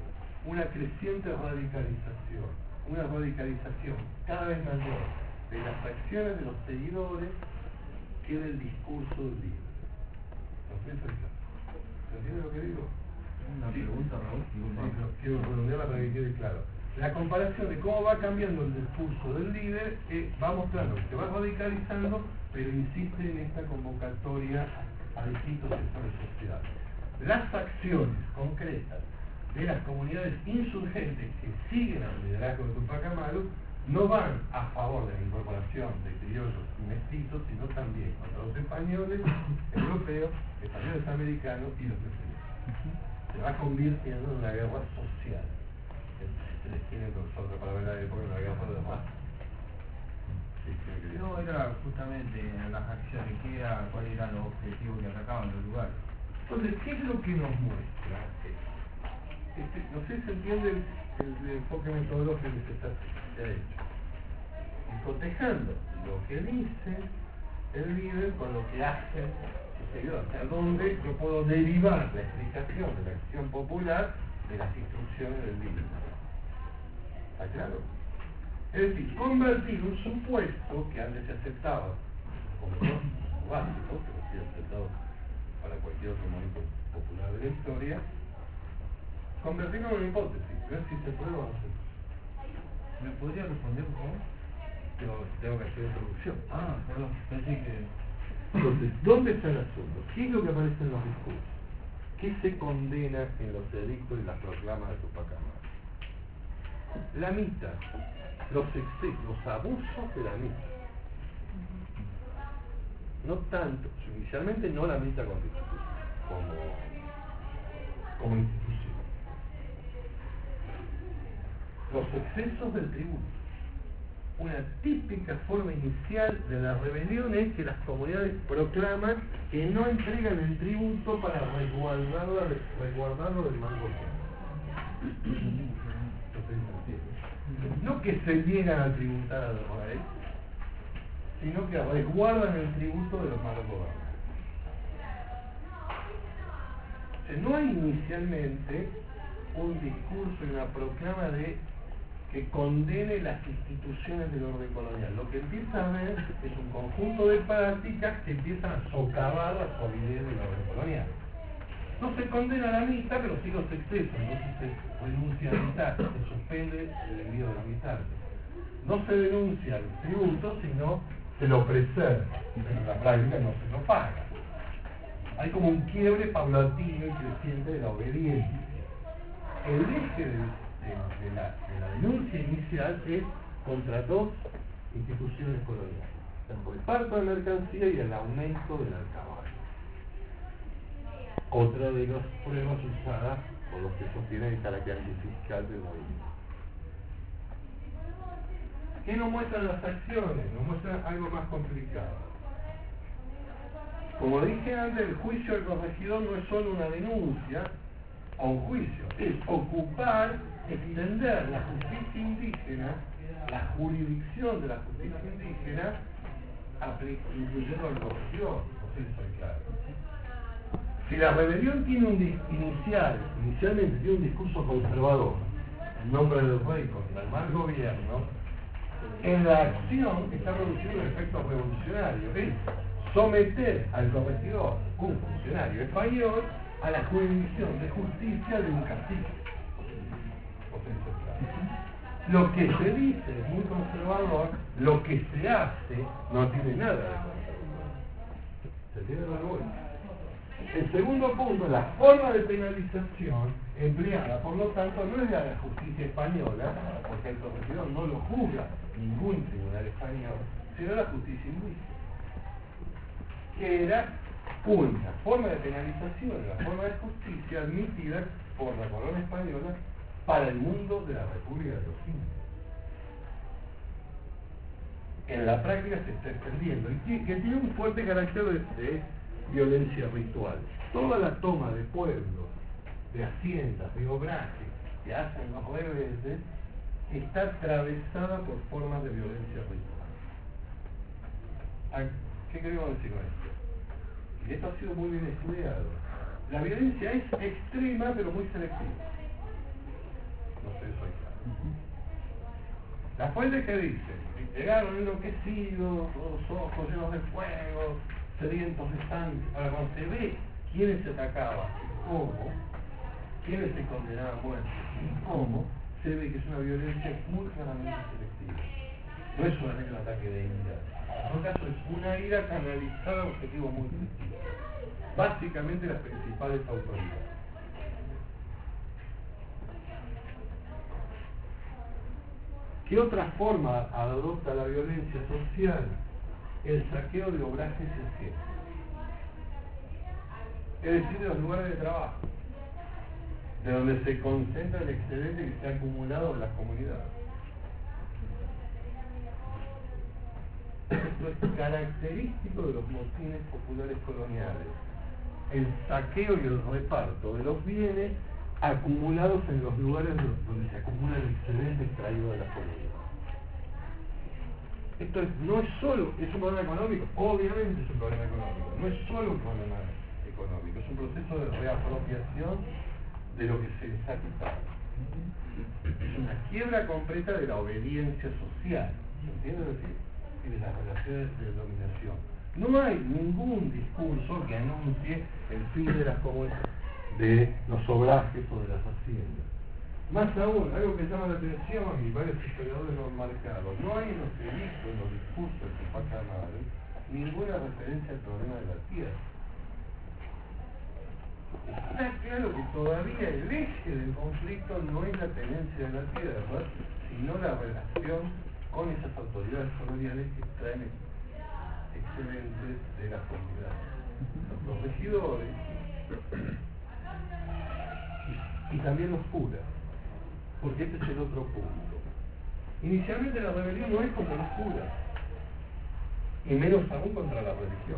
una creciente radicalización, una radicalización cada vez mayor de las acciones de los seguidores que del discurso del líder. ¿No piensa acá? ¿Se entiende lo que digo? Una Sí. pregunta, Raúl. Sí, pero quiero redondearla para que quede claro. La comparación de cómo va cambiando el discurso del líder eh, va mostrando que se va radicalizando, pero insiste en esta convocatoria a distintos sectores sociales. Las acciones concretas de las comunidades insurgentes que siguen al liderazgo de Tupac Amaru no van a favor de la incorporación de criollos y mestizos, sino también contra los españoles, europeos, españoles americanos y los brasileños. Se va convirtiendo en una guerra social. Se les tiene otra palabra de época, una guerra de raza. Sí, creo que No, era justamente en las acciones, ¿qué era, cuáles eran los objetivos que atacaban los lugares? Entonces, ¿qué es lo que nos muestra esto? Este, no sé si se entiende el, el, el enfoque metodológico que se está se ha hecho. Y cotejando lo que dice el líder con lo que hace su seguidor, o sea, donde yo puedo derivar la explicación de la acción popular de las instrucciones del líder. ¿Está claro? Es decir, convertir un supuesto que antes se aceptaba como no básico, pero sí aceptado para cualquier otro momento popular de la historia, convertirlo en una hipótesis, ver si se puede o no se puede. ¿Me podría responder, por favor? Tengo, tengo que hacer introducción. Ah, perdón, pensé que... Entonces, ¿dónde está el asunto? ¿Qué es lo que aparece en los discursos? ¿Qué se condena en los edictos y las proclamas de Tupac Amaru? La mita, los excesos, los abusos de la mita. No tanto, inicialmente no la mita constitucional, como, como institución. Los excesos del tributo. Una típica forma inicial de la rebelión es que las comunidades proclaman que no entregan el tributo para resguardarlo, resguardarlo del mal gobierno. No que se niegan a tributar al rey, sino que resguardan el tributo de los malos gobernantes. O sea, no hay inicialmente un discurso y una proclama de que condene las instituciones del orden colonial. Lo que empieza a ver es un conjunto de prácticas que empiezan a socavar la solidez del orden colonial. No se condena la mita, pero sí los excesos. Entonces se renuncia al militar, se suspende el envío de militares. No se denuncia el tributo, sino se lo preserva. En la práctica no se lo paga. Hay como un quiebre paulatino y creciente de la obediencia. El eje de, de, de, la, de la denuncia inicial es contra dos instituciones coloniales: el reparto de mercancía y el aumento del alcabaño. Otra de las pruebas usadas por los que sostienen el carácter antifiscal del movimiento. ¿Qué nos muestran las acciones? Nos muestran algo más complicado. Como dije antes, el juicio del corregidor no es solo una denuncia o un juicio, es ocupar, extender la justicia indígena, la jurisdicción de la justicia indígena, incluyendo al corregidor. No sé si soy claro. Si la rebelión tiene un dis inicial, inicialmente tiene un discurso conservador, en nombre del rey contra el mal gobierno, en la acción está produciendo un efecto revolucionario, es someter al corregidor, un funcionario español, a la jurisdicción de justicia de un cacique. Lo que se dice es muy conservador, lo que se hace no tiene nada de conservador. ¿Se entiende la vuelta? El segundo punto, la forma de penalización empleada, por lo tanto, no es la de la justicia española, porque el corregidor no lo juzga ningún tribunal español, sino la justicia indígena, que era una forma de penalización, una forma de justicia admitida por la corona española para el mundo de la República de los Indios. En la práctica se está extendiendo y que, que tiene un fuerte carácter de, de violencia ritual. Toda la toma de pueblos, de haciendas, de obrajes que hacen los rebeldes está atravesada por formas de violencia ritual. ¿Qué queremos decir con esto? Y esto ha sido muy bien estudiado. La violencia es extrema pero muy selectiva. No sé, soy claro. La fuente que dice, llegaron enloquecidos, con los ojos llenos de fuego, sedientos de sangre. Ahora, cuando se ve quiénes se atacaban y cómo, quiénes se condenaban a muerte y cómo, se ve que es una violencia muy claramente selectiva. No es solamente un ataque de ira. En todo caso, es una ira canalizada a objetivos muy selectivos. Básicamente las principales autoridades. ¿Qué otra forma adopta la violencia social? El saqueo de obrajes y haciendas. Es decir, de los lugares de trabajo, de donde se concentra el excedente que se ha acumulado en las comunidades. Esto es característico de los motines populares coloniales. El saqueo y el reparto de los bienes acumulados en los lugares donde se acumula el excedente extraído de las comunidades. Esto es, no es solo, es un problema económico, obviamente es un problema económico, no es solo un problema económico, es un proceso de reapropiación de lo que se les ha quitado. Es una quiebra completa de la obediencia social, ¿se entiende decir? Y de las relaciones de dominación. No hay ningún discurso que anuncie el fin de las comunidades, de los obrajes o de las haciendas. Más aún, algo que llama la atención y varios historiadores lo han marcado, no hay en los edictos, en los discursos de Tupac Amaru, ninguna referencia al problema de la tierra. Está claro que todavía el eje del conflicto no es la tenencia de la tierra, sino la relación con esas autoridades coloniales que traen excedentes de las comunidades. Los regidores y, y también los curas, porque este es el otro punto. Inicialmente la rebelión no es contra los curas, y menos aún contra la religión.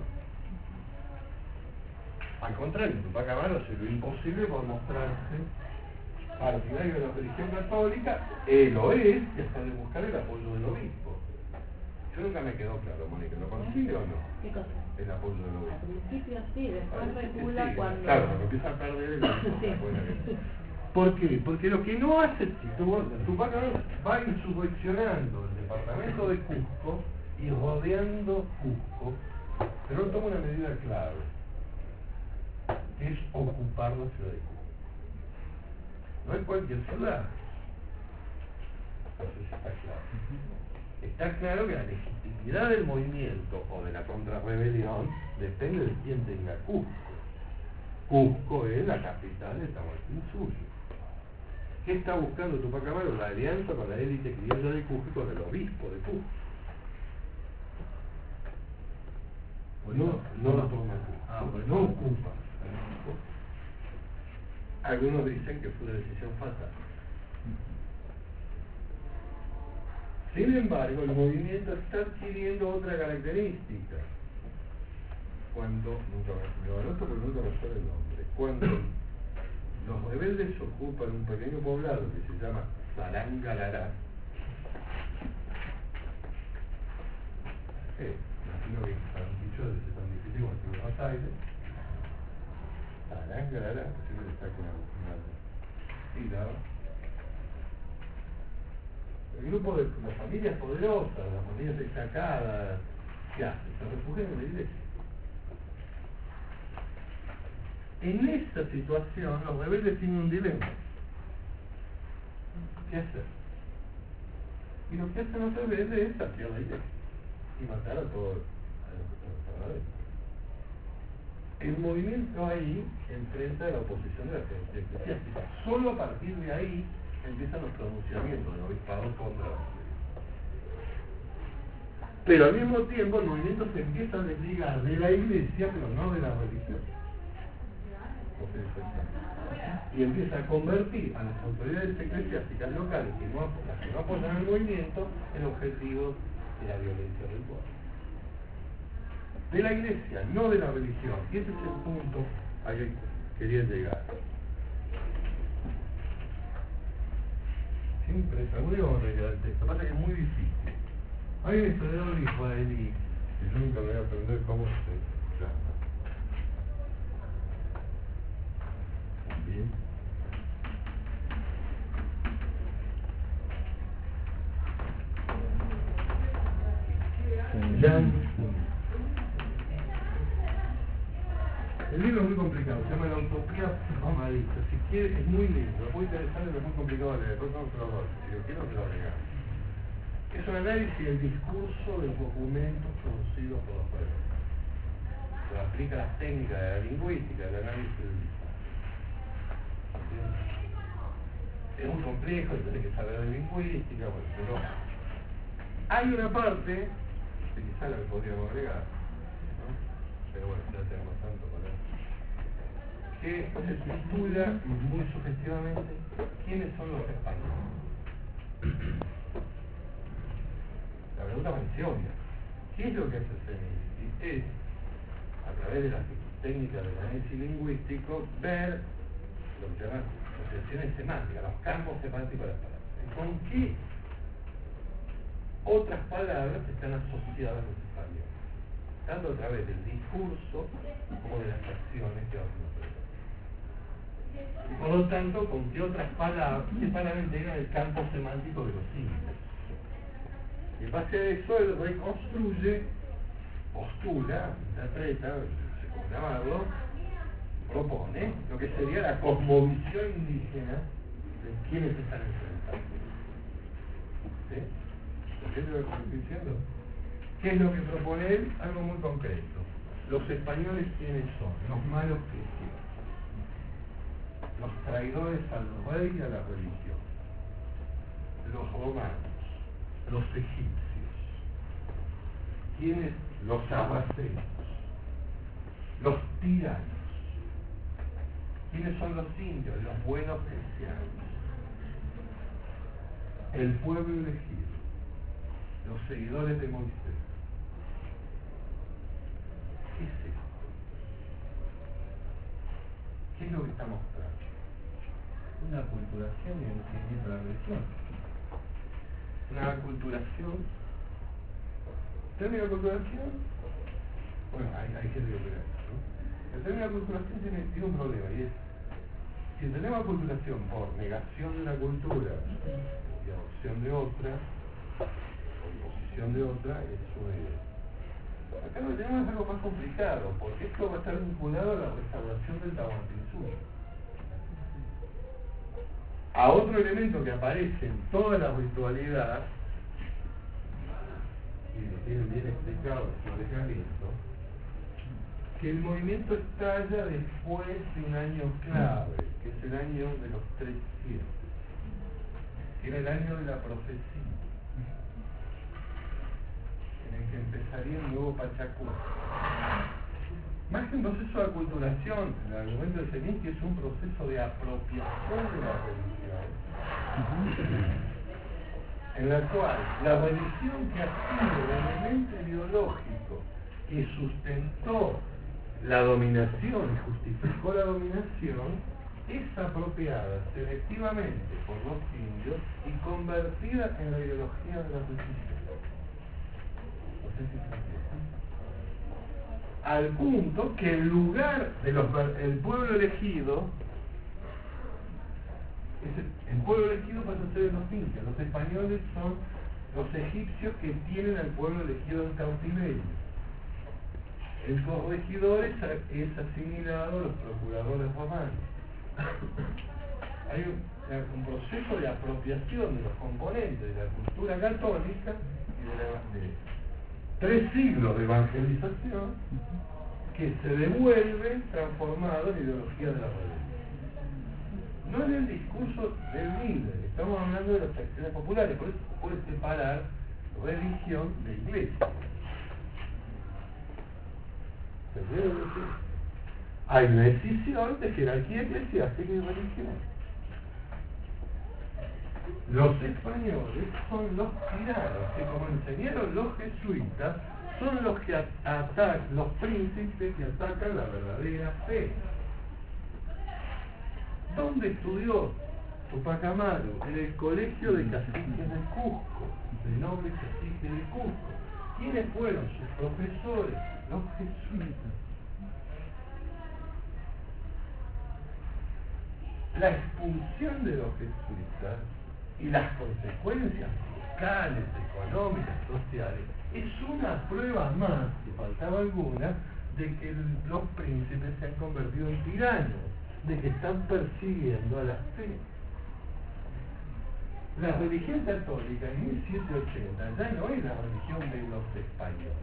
Al contrario, Tupac Amaru hace lo imposible por mostrarse partidario de la religión católica, él lo es, y hasta de buscar el apoyo del obispo. Yo nunca me quedó claro, Mónica, ¿lo consigue o no? ¿Qué cosa? El apoyo del obispo. Al principio sí, después Al- regula sí, cuando... Claro, cuando empieza a perder el obispo. Sí. ¿Por qué? Porque lo que no hace Tupac Amaru va insurreccionando el departamento de Cusco y rodeando Cusco, pero él toma una medida clave, que es ocupar la ciudad de Cusco. No es cualquier ciudad. No sé si está claro. Está claro que la legitimidad del movimiento o de la contrarrebelión depende de quién tenga Cusco. Cusco es la capital de Tahuantinsuyo. ¿Qué está buscando Tupac Amaru? La alianza con la élite criolla de Cusco y con el obispo de Cusco. No, no la toma Cusco. Ah, por eso. No ocupa. Algunos dicen que fue una decisión fatal. Sin embargo, el movimiento está adquiriendo otra característica. Cuando, nunca me lo anoto porque nunca me sale el nombre, cuando los rebeldes ocupan un pequeño poblado que se llama Sarangalará, eh, imagino que para un dicho de ese tan difícil como el de Buenos Aires, Sarangalará, siempre está con una sílaba. El grupo de las familias poderosas, las familias destacadas, ¿qué hacen? Se refugian en la iglesia. En esta situación, los rebeldes tienen un dilema. ¿Qué hacer? Y lo que hacen los rebeldes es saquear la iglesia y matar a todos los verdaderos. El movimiento ahí enfrenta la oposición de la gente eclesiástica. Solo a partir de ahí empiezan los pronunciamientos del obispado contra la iglesia. Pero al mismo tiempo el movimiento se empieza a desligar de la iglesia, pero no de la religión. Y empieza a convertir a las autoridades eclesiásticas locales, que no, las que no apoyan el movimiento, en objetivos de la violencia del pueblo. De la iglesia, no de la religión. Y ese es el punto al que quería llegar. Siempre, algún día vamos a llegar al texto, pasa que es muy difícil. Hay un historiador israelí, que yo nunca me voy a aprender cómo se llama. Bien. Dan. El libro es muy complicado, se llama La Utopía Psicoanalista. Si quiere, es muy lindo, es muy interesante, pero es muy complicado de leer. Después no se lo doy, si lo quiero, se lo regalo. Es un análisis del discurso de los documentos producidos por los pueblos. Se aplica las técnicas de la lingüística, del análisis del discurso. Es muy complejo, tiene que saber de lingüística, bueno, pero hay una parte, que quizá la que podríamos agregar, ¿no? Pero bueno, ya tenemos tanto para que se titula muy sugestivamente ¿quiénes son los españoles? La pregunta menciona ¿qué es lo que hace el C N I? Es, a través de las técnicas del análisis lingüístico, ver lo que se llaman asociaciones semánticas, los campos semánticos de las palabras. ¿Con qué otras palabras están asociadas a los españoles? Tanto a través del discurso como de las acciones que hacen los españoles. Y por lo tanto, con qué otras palabras, qué palabras integran el campo semántico de los indios. Y en base a eso, él reconstruye, postula, interpreta, no sé cómo llamarlo, propone lo que sería la cosmovisión indígena de quienes están enfrentando. ¿Sí? ¿Qué es lo que estoy diciendo? ¿Qué es lo que propone él? Algo muy concreto. Los españoles, ¿quiénes son? Los malos cristianos. Los traidores al rey y a la religión. Los romanos. Los egipcios. ¿Quiénes? Los sarracenos. Los tiranos. ¿Quiénes son los indios? Los buenos cristianos. El pueblo elegido. Los seguidores de Moisés. ¿Qué es esto? ¿Qué es lo que está mostrando? Una culturación y un seguimiento de la religión. Una aculturación. ¿El término aculturación? Bueno, hay, hay gente que opina eso, ¿no? El término aculturación tiene, tiene un problema y es si entendemos aculturación por negación de una cultura y adopción de otra o imposición de otra, es una idea. Acá lo que tenemos es algo más complicado, porque esto va a estar vinculado a la restauración del Tahuantinsuyo, a otro elemento que aparece en toda la ritualidad, y lo tienen bien explicado en su alejamiento, que el movimiento estalla después de un año clave, que es el año de los trescientos, que era el año de la profecía, en el que empezaría el nuevo Pachacú. Más que un proceso de aculturación, el argumento de Senín, que es un proceso de apropiación de la religión, en la cual la religión que ha sido el elemento ideológico que sustentó la dominación y justificó la dominación, es apropiada selectivamente por los indios y convertida en la ideología de la religión. No sé si se entiende. Al punto que el lugar de los el pueblo elegido es el, el pueblo elegido pasa a ser de los indios. Los españoles son los egipcios que tienen al pueblo elegido en cautiverio. El corregidor es, es asimilado a los procuradores romanos. Hay un, un proceso de apropiación de los componentes de la cultura católica y de, la, de tres siglos de evangelización que se devuelven transformados en ideología de la religión. No en el discurso del líder, estamos hablando de las acciones populares, por eso se puede separar religión de iglesia. Hay una decisión de jerarquía eclesiástica y religión. Los españoles son los tiranos, que como enseñaron los jesuitas, son los que atacan, los príncipes que atacan la verdadera fe. ¿Dónde estudió Tupac Amaru? En el colegio de caciques de Cusco, de nobles caciques de Cusco. ¿Quiénes fueron sus profesores? Los jesuitas. La expulsión de los jesuitas y las consecuencias fiscales, económicas, sociales, es una prueba más, si faltaba alguna, de que el, los príncipes se han convertido en tiranos, de que están persiguiendo a la fe. La religión católica en mil setecientos ochenta ya no es la religión de los españoles.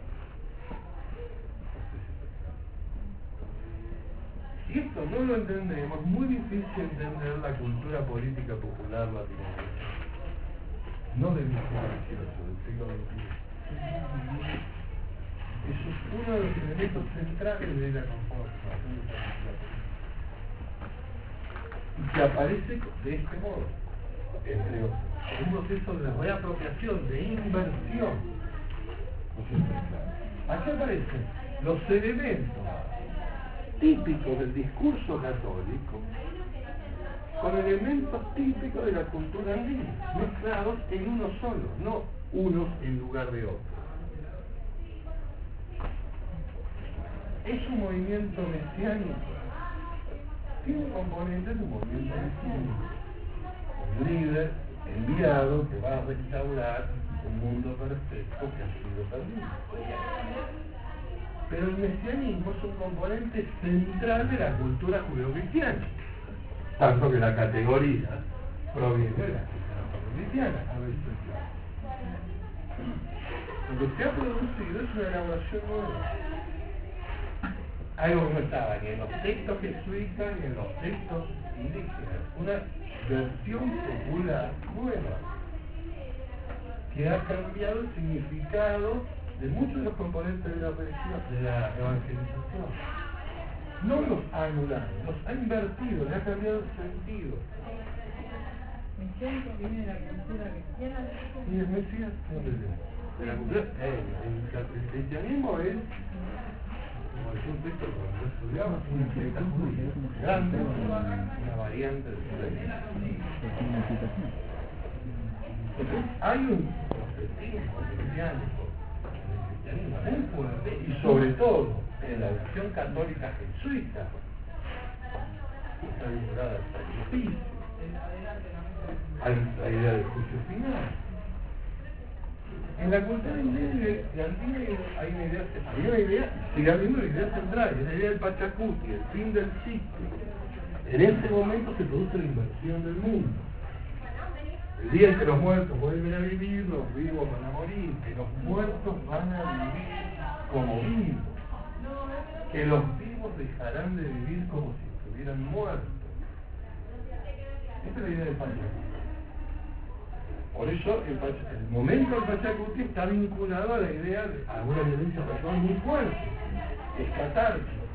Si esto no lo entendemos, es muy difícil entender la cultura política popular latinoamericana. No del siglo dieciocho, del siglo veintiuno. Eso es uno de los elementos centrales de la conformación de esta cultura política. Y que aparece de este modo, entre otros, en un proceso de reapropiación, de inversión. Aquí aparecen los elementos típicos del discurso católico con elementos típicos de la cultura andina, mezclados en uno solo, no unos en lugar de otros. Es un movimiento mesiánico, tiene componentes de un movimiento mesiánico, un líder enviado que va a restaurar un mundo perfecto que ha sido perdido. Pero el mesianismo es un componente central de la cultura judeocristiana, tanto que la categoría proviene de la cultura judeocristiana. A ver si es claro. Lo que se ha producido es una elaboración nueva, algo que no estaba ni en los textos jesuitas ni en los textos indígenas, una versión popular nueva que ha cambiado el significado de muchos de los componentes de la religión, de la evangelización. No los ha anulado, los ha invertido, le ha cambiado el sentido. Mesiánico viene de la cultura cristiana. ¿Y el Mesías dónde viene? De la cultura. Eh, el, el cristianismo es, como decía un texto cuando yo estudiaba, una secta judía grande, una variante del judaísmo. Entonces, hay un proselitismo cristiano muy fuerte, y sobre todo en la versión católica jesuita, está vinculada al sacrificio, a la idea del juicio final. En la cultura indígena hay una idea, había una idea, sigue habiendo una idea central, es la idea del Pachacuti, el fin del ciclo. En ese momento se produce la inversión del mundo. El día en que los muertos vuelven a vivir, los vivos van a morir, que los muertos van a vivir como vivos, que los vivos dejarán de vivir como si estuvieran muertos. Esta es la idea del Pachacuti. Por eso el, Pach el momento del Pachacuti está vinculado a la idea de a una violencia personal muy fuerte, es catárquico.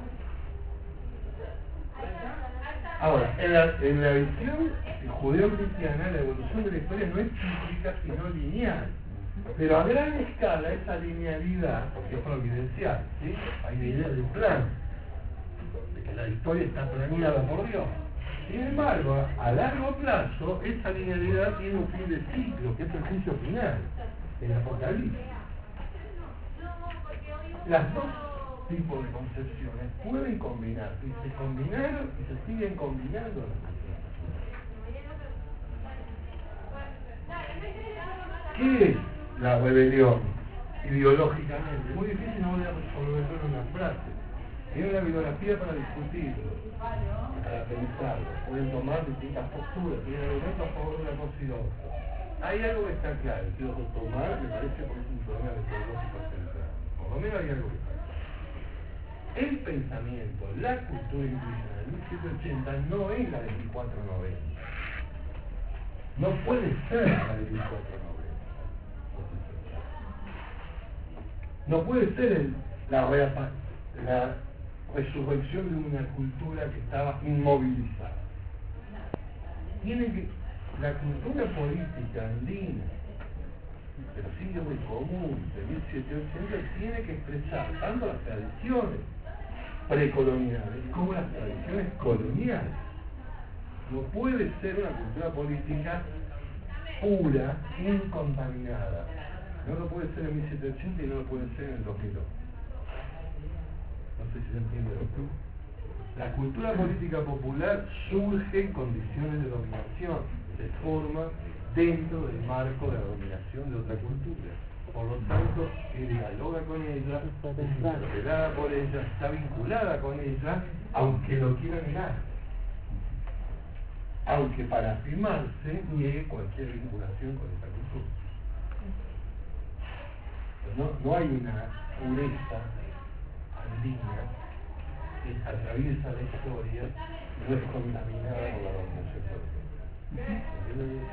Ahora, en la, en la visión judeo-cristiana, la evolución de la historia no es cíclica, sino lineal. Pero a gran escala, esa linealidad, porque es providencial, ¿sí? Hay una idea de plan, de que la historia está planeada por Dios. Sin embargo, a largo plazo, esa linealidad tiene un fin de ciclo, que es el juicio final, el Apocalipsis. Las dos tipos de concepciones pueden combinarse, y se combinaron y se siguen combinando. ¿Qué es la rebelión ideológicamente? Muy difícil, no voy a resolverlo en una frase. Tiene una bibliografía para discutirlo, para pensarlo. Pueden tomar distintas posturas, tienen argumentos a favor de una cosa y de otra. Hay algo que está claro, quiero retomar, me parece que es un problema metodológico central. Por lo menos hay algo que está claro. El pensamiento, la cultura indígena de mil setecientos ochenta no es la de mil cuatrocientos noventa. No puede ser la de mil cuatrocientos noventa. No puede ser el, la, la resurrección de una cultura que estaba inmovilizada. Tiene que, la cultura política andina del siglo común de mil setecientos ochenta tiene que expresar tanto las tradiciones precoloniales como las tradiciones coloniales. No puede ser una cultura política pura, incontaminada. No lo puede ser en mil setecientos ochenta y no lo puede ser en el dos mil dos. No sé si se entiende lo que. La cultura política popular surge en condiciones de dominación, se forma dentro del marco de la dominación de otra cultura. por lo tanto, que dialoga con ella, es interpelada por ella, está vinculada con ella, aunque lo quiera negar. Aunque para afirmarse niegue cualquier vinculación con esa cultura. No, no hay una pureza andina que atraviesa la historia y no es contaminada por la dominación política.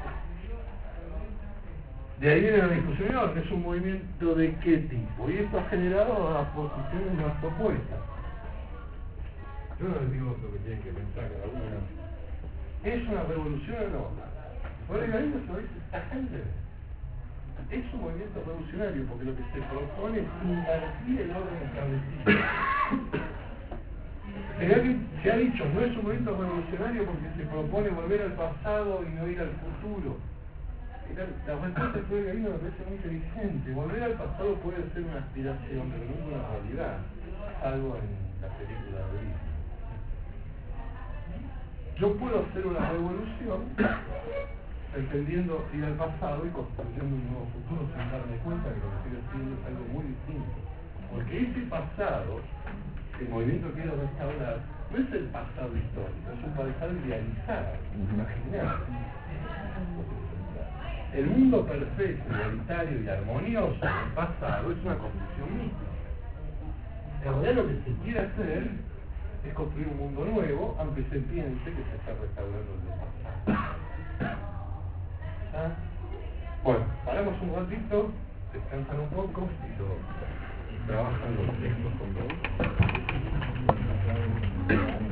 De ahí viene la discusión, no, que es un movimiento de qué tipo, y esto ha generado a posiciones más opuestas. Yo no les digo lo que tienen que pensar cada uno. ¿Es una revolución o no? Por el gobierno se lo dice tajante. Es un movimiento revolucionario porque lo que se propone es invertir el orden establecido. Se ha dicho, no es un movimiento revolucionario porque se propone volver al pasado y no ir al futuro. La, la respuesta del pueblo gallino me parece muy inteligente. Volver al pasado puede ser una aspiración, pero no es una realidad, salvo en la película de Disney. Yo puedo hacer una revolución pretendiendo ir al pasado y construyendo un nuevo futuro sin darme cuenta de que lo que estoy haciendo es algo muy distinto. Porque ese pasado, el movimiento que quiero restaurar, no es el pasado histórico, es un pasado idealizado, imaginado. El mundo perfecto, igualitario y armonioso del pasado es una construcción mística. En realidad lo que se quiere hacer es construir un mundo nuevo, aunque se piense que se está restaurando el del pasado. ¿Ah? Bueno, paramos un ratito, descansan un poco y, lo, y trabajan los textos con vos.